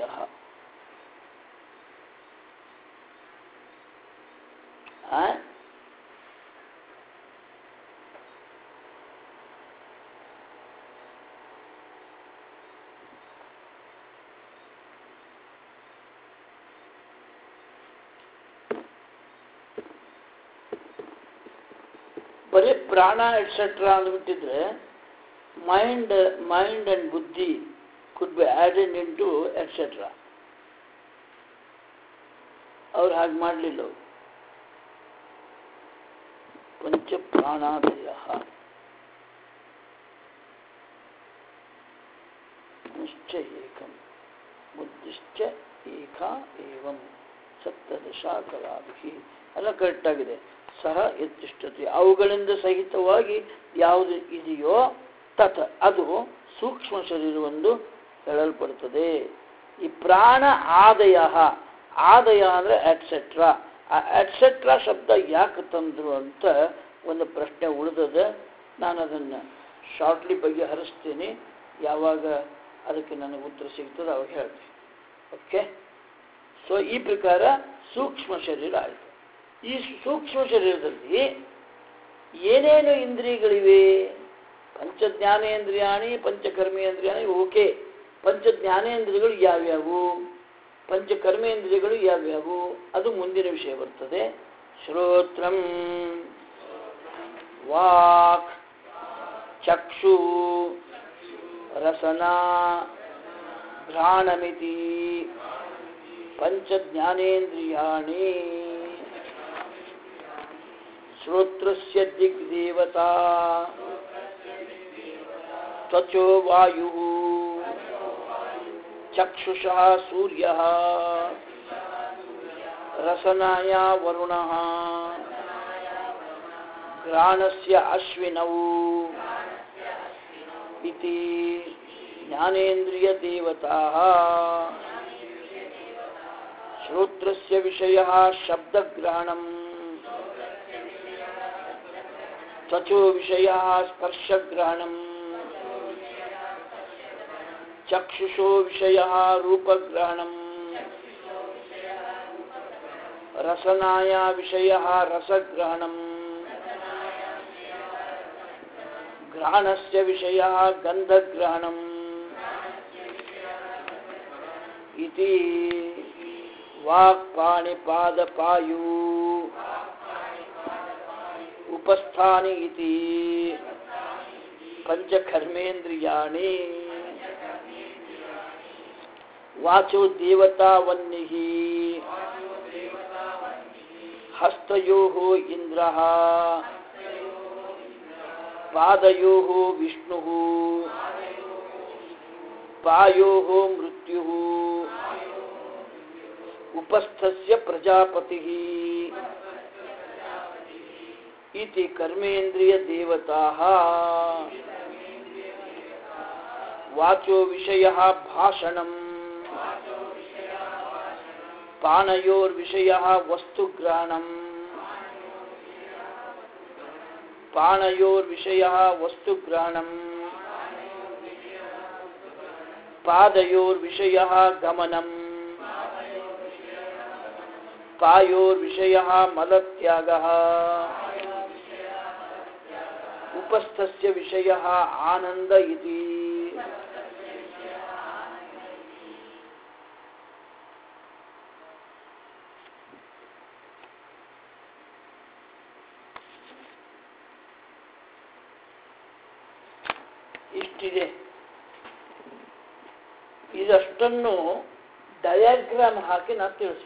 ಬರೀ ಪ್ರಾಣ ಎಟ್ಸೆಟ್ರಾ ಅಂದ್ಬಿಟ್ಟಿದ್ರೆ mind and buddhi could be added into etc. ಅವ್ರು ಹಾಗೆ ಮಾಡಲಿಲ್ಲ. ಪಂಚ ಪ್ರಾಣಾದಯ ನಿಶ್ಚ ಏಕಂ ಬುದ್ಧಿಶ್ಚ ಏಕ ಏವಂ ಸಪ್ತದಶ ಕಲಾಭಿಃ ಎಲ್ಲ ಕರೆಕ್ಟ್ ಆಗಿದೆ. ಸಹ ಯತ್ತಿಷ್ಠತೆ, ಅವುಗಳಿಂದ ಸಹಿತವಾಗಿ ಯಾವುದು ಇದೆಯೋ ತತ್ ಅದು ಸೂಕ್ಷ್ಮ ಶರೀರವೊಂದು ಹೇಳಲ್ಪಡುತ್ತದೆ. ಈ ಪ್ರಾಣ ಆದಯ, ಆದಯ ಅಂದರೆ ಎಟ್ಸೆಟ್ರಾ. ಆ ಎಟ್ಸೆಟ್ರಾ ಶಬ್ದ ಯಾಕೆ ತಂದರು ಅಂತ ಒಂದು ಪ್ರಶ್ನೆ ಉಳಿದದ. ನಾನು ಅದನ್ನು ಶಾರ್ಟ್ಲಿ ಬಗೆಹರಿಸ್ತೀನಿ. ಯಾವಾಗ ಅದಕ್ಕೆ ನನಗೆ ಉತ್ತರ ಸಿಗ್ತದೆ ಅವಾಗ ಹೇಳ್ತೀನಿ. ಓಕೆ. ಸೊ ಈ ಪ್ರಕಾರ ಸೂಕ್ಷ್ಮ ಶರೀರ ಆಯಿತು. ಈ ಸೂಕ್ಷ್ಮ ಶರೀರದಲ್ಲಿ ಏನೇನು ಇಂದ್ರಿಯಗಳಿವೆ? ಪಂಚಜ್ಞಾನೇಂದ್ರಿಯಾಣಿ, ಪಂಚಕರ್ಮೇಂದ್ರಿಯಾಣಿ. ಓಕೆ, ಪಂಚಜ್ಞಾನೇಂದ್ರಿಯಗಳು ಯಾವ್ಯಾವು, ಪಂಚಕರ್ಮೇಂದ್ರಿಯಗಳು ಯಾವ್ಯಾವು, ಅದು ಮುಂದಿನ ವಿಷಯ ಬರ್ತದೆ. ಶ್ರೋತ್ರಂ, ವಾಕ್, ಚಕ್ಷು, ರಸನಾ, ಘ್ರಾಣಮಿತಿ ಪಂಚಜ್ಞಾನೇಂದ್ರಿಯಾಣಿ. ಶ್ರೋತ್ರಸ್ಯ ದಿಗ್ದೇವತಾ ತ್ವಚೋ ವಾಯುಃ, ಚಕ್ಷುಷಃ ಸೂರ್ಯಃ, ರಸನಾಯ ವರುಣಃ, ಘ್ರಾಣಸ್ಯ ಅಶ್ವಿನೌ ಇತಿ ಜ್ಞಾನೇಂದ್ರಿಯ ದೇವತಾಃ. ಶ್ರೋತ್ರಸ್ಯ ವಿಷಯಃ ಶಬ್ದಗ್ರಹಣಂ, ತ್ವಚೋ ವಿಷಯಃ ಸ್ಪರ್ಶಗ್ರಹಣಂ, ಚಕ್ಷುಷೋ ವಿಷಯಃ ರೂಪಗ್ರಹಣಂ, ರಸನಾಯ ವಿಷಯಃ ರಸಗ್ರಹಣಂ, ಘ್ರಾಣಸ್ಯ ವಿಷಯಃ ಗಂಧಗ್ರಹಣಂ ಇತಿ ವಾಕ್ ಪಾಣಿಪಾದ ಪಾಯು ಉಪಸ್ಥಾನಿ ಇತಿ ಪಂಚಕರ್ಮೇಂದ್ರಿಯಾಣಿ. ವಾಚೋ ದೇವತಾ ವನ್ನಿಃ, ಹಸ್ತಯೋಃ ಇಂದ್ರಃ, ಪಾದಯೋಃ ವಿಷ್ಣುಃ, ಪಾಯೋಃ ಮೃತ್ಯುಃ, ಉಪಸ್ಥಸ್ಯ ಪ್ರಜಾಪತಿಃ ಇತಿ ಕರ್ಮೇಂದ್ರಿಯ ದೇವತಾಃ. ವಾಚೋ ವಿಷಯಃ ಭಾಷಣಂ, ಪಾಣಯೋರ್ವಿಷಯಃ ವಸ್ತುಗ್ರಹಣಂ, ಪಾಣಯೋರ್ವಿಷಯಃ ವಸ್ತುಗ್ರಹಣಂ, ಪಾದಯೋರ್ವಿಷಯಃ ಗಮನಂ, ಪಾಯೋರ್ವಿಷಯಃ ಮಲತ್ಯಾಗಃ, ಉಪಸ್ಥಸ್ಯ ವಿಷಯಃ ಆನಂದ ಇತಿ. ಇಷ್ಟಿದೆ. ಇದಷ್ಟನ್ನು ಡಯಾಗ್ರಾಮ್ ಹಾಕಿ ನಾನು ತಿಳಿಸ್ಬೇಕು.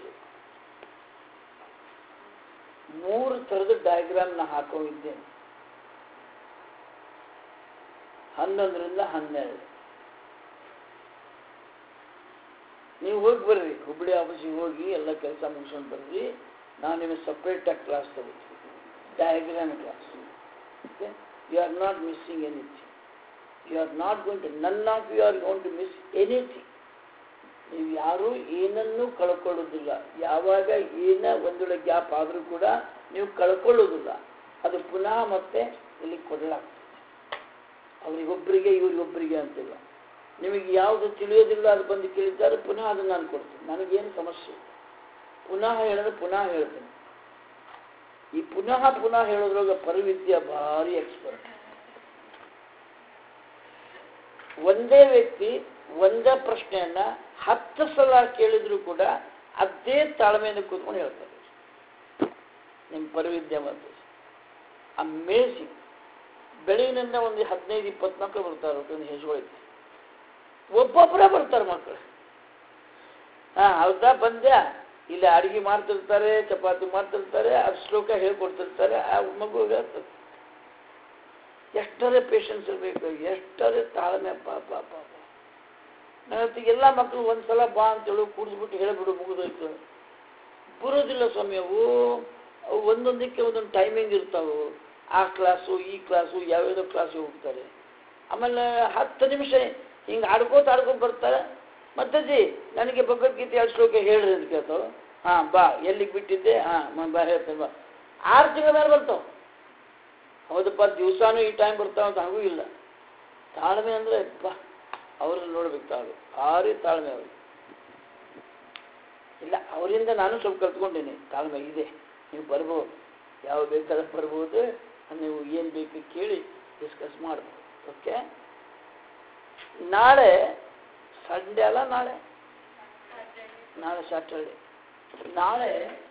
3 ಥರದ ಡಯಾಗ್ರಾಮ್ ನಾ ಹಾಕೊಂಡಿದ್ದೇನೆ. 11ರಿಂದ 12. ನೀವು ಹೋಗಿ ಬರ್ರಿ, ಹುಬ್ಬಳ್ಳಿ ಆಫೀಸಿಗೆ ಹೋಗಿ ಎಲ್ಲ ಕೆಲಸ ಮುಗಿಸ್ಕೊಂಡು ಬರ್ರಿ. ನಾವು ನಿಮಗೆ ಸಪ್ರೇಟಾಗಿ ಕ್ಲಾಸ್ ತಗೋತೀವಿ, diagram class. Okay, you are not missing anything. You are not going to, none of you are going to miss anything. ನೀವು ಯಾರೂ ಏನನ್ನೂ ಕಳ್ಕೊಳ್ಳೋದಿಲ್ಲ. ಯಾವಾಗ ಒಂದು ವೇಳೆ ಗ್ಯಾಪ್ ಆದರೂ ಕೂಡ ನೀವು ಕಳ್ಕೊಳ್ಳೋದಿಲ್ಲ. ಅದು ಪುನಃ ಮತ್ತೆ ಇಲ್ಲಿ ಕೊಡಲಾಗ್ತದೆ. ಅವರಿಗೊಬ್ಬರಿಗೆ ಇವರಿಗೊಬ್ಬರಿಗೆ ಅಂತಿಲ್ಲ. ನಿಮಗೆ ಯಾವುದು ತಿಳಿಯೋದಿಲ್ಲ ಅದು ಬಂದು ಕೇಳಿದ್ದಾರೆ, ಪುನಃ ಅದನ್ನು ನಾನು ಕೊಡ್ತೀನಿ. ನನಗೇನು ಸಮಸ್ಯೆ, ಪುನಃ ಹೇಳಿದ್ರೆ ಪುನಃ ಹೇಳ್ತೀನಿ. ಈ ಪುನಃ ಹೇಳೋದ್ರೊಳಗೆ ಪರಿವಿದ್ಯೆ ಭಾರಿ ಎಕ್ಸ್ಪರ್ಟ್. ಒಂದೇ ವ್ಯಕ್ತಿ ಒಂದೇ ಪ್ರಶ್ನೆಯನ್ನ 10 ಸಲ ಕೇಳಿದ್ರು ಕೂಡ ಅದೇ ತಾಳ್ಮೆಯಿಂದ ಕೂತ್ಕೊಂಡು ಹೇಳ್ತಾರೆ. ನಿಮ್ಮ ಪರಿವಿದ್ಯೆ ಮತ್ತು ಅಮೇಜಿಂಗ್. ಬೆಳಗಿನಿಂದ ಒಂದು 15-20 ಮಕ್ಕಳು ಬರ್ತಾರೆ. ಒಂದು ಹೆಜ್ಜೆಗಳಿಗೆ ಒಬ್ಬೊಬ್ಬರೇ ಬರ್ತಾರೆ ಮಕ್ಕಳು. ಹೌದಾ, ಬಂದ್ಯಾ? ಇಲ್ಲಿ ಅಡಿಗೆ ಮಾಡ್ತಿರ್ತಾರೆ, ಚಪಾತಿ ಮಾಡ್ತಿರ್ತಾರೆ, ಅದು ಶ್ಲೋಕ ಹೇಳ್ಕೊಡ್ತಿರ್ತಾರೆ. ಆ ಮಗು ಹೇಳ್ತದೆ. ಎಷ್ಟರೇ ಪೇಷನ್ಸ್ ಇರಬೇಕು, ಎಷ್ಟರೇ ತಾಳ್ಮೆ. ಪಾಪ ಎಲ್ಲ ಮಕ್ಕಳು ಒಂದ್ಸಲ ಬಾ ಅಂತೇಳಿ ಕೂಡಿಸ್ಬಿಟ್ಟು ಹೇಳಿಬಿಡು, ಮುಗಿದೋಯ್ತು. ಬರೋದಿಲ್ಲ ಸ್ವಾಮಿ. ಅವು ಒಂದೊಂದಕ್ಕೆ ಒಂದೊಂದು ಟೈಮಿಂಗ್ ಇರ್ತಾವೆ. ಆ ಕ್ಲಾಸು ಈ ಕ್ಲಾಸು ಯಾವ್ಯಾವ ಕ್ಲಾಸಿಗೆ ಹೋಗ್ತಾರೆ. ಆಮೇಲೆ 10 ನಿಮಿಷ ಹಿಂಗೆ ಆಡ್ಕೋತ ಬರ್ತಾರೆ. ಮತ್ತಜ್ಜಿ ನನಗೆ ಭಗವದ್ಗೀತೆ 2 ಶ್ಲೋಕ ಹೇಳ್ರಿ ಅಂತ ಕೇಳ್ತಾವ. ಬಾ, ಎಲ್ಲಿಗೆ ಬಿಟ್ಟಿದ್ದೆ? ಬಾ ಹೇಳ್ತೇನೆ ಬಾ. 6 ತಿಂಗಳ ಮೇಲೆ ಬರ್ತಾವ. ಹೌದಪ್ಪ, ದಿವಸಾನು ಈ ಟೈಮ್ ಬರ್ತಾವ ಅಂತ ಹಾಗೂ ಇಲ್ಲ. ತಾಳ್ಮೆ ಅಂದರೆ ಬಾ, ಅವ್ರನ್ನ ನೋಡ್ಬೇಕು. ಭಾರಿ ತಾಳ್ಮೆ ಅವ್ರಿಗೆ. ಇಲ್ಲ, ಅವರಿಂದ ನಾನು ಸ್ವಲ್ಪ ಕಲ್ತ್ಕೊಂಡೀನಿ. ತಾಳ್ಮೆ ಇದೆ. ನೀವು ಬರ್ಬೋದು, ಯಾವ ಬೇಕಾದ್ರೆ ಬರ್ಬೋದು. ನೀವು ಏನು ಬೇಕು ಕೇಳಿ ಡಿಸ್ಕಸ್ ಮಾಡ್ಬೋದು. ಓಕೆ, ನಾಳೆ ಸಂಡೇ ಅಲ್ಲ, ನಾಳೆ ಸ್ಯಾಟರ್ಡೆ. ನಾಳೆ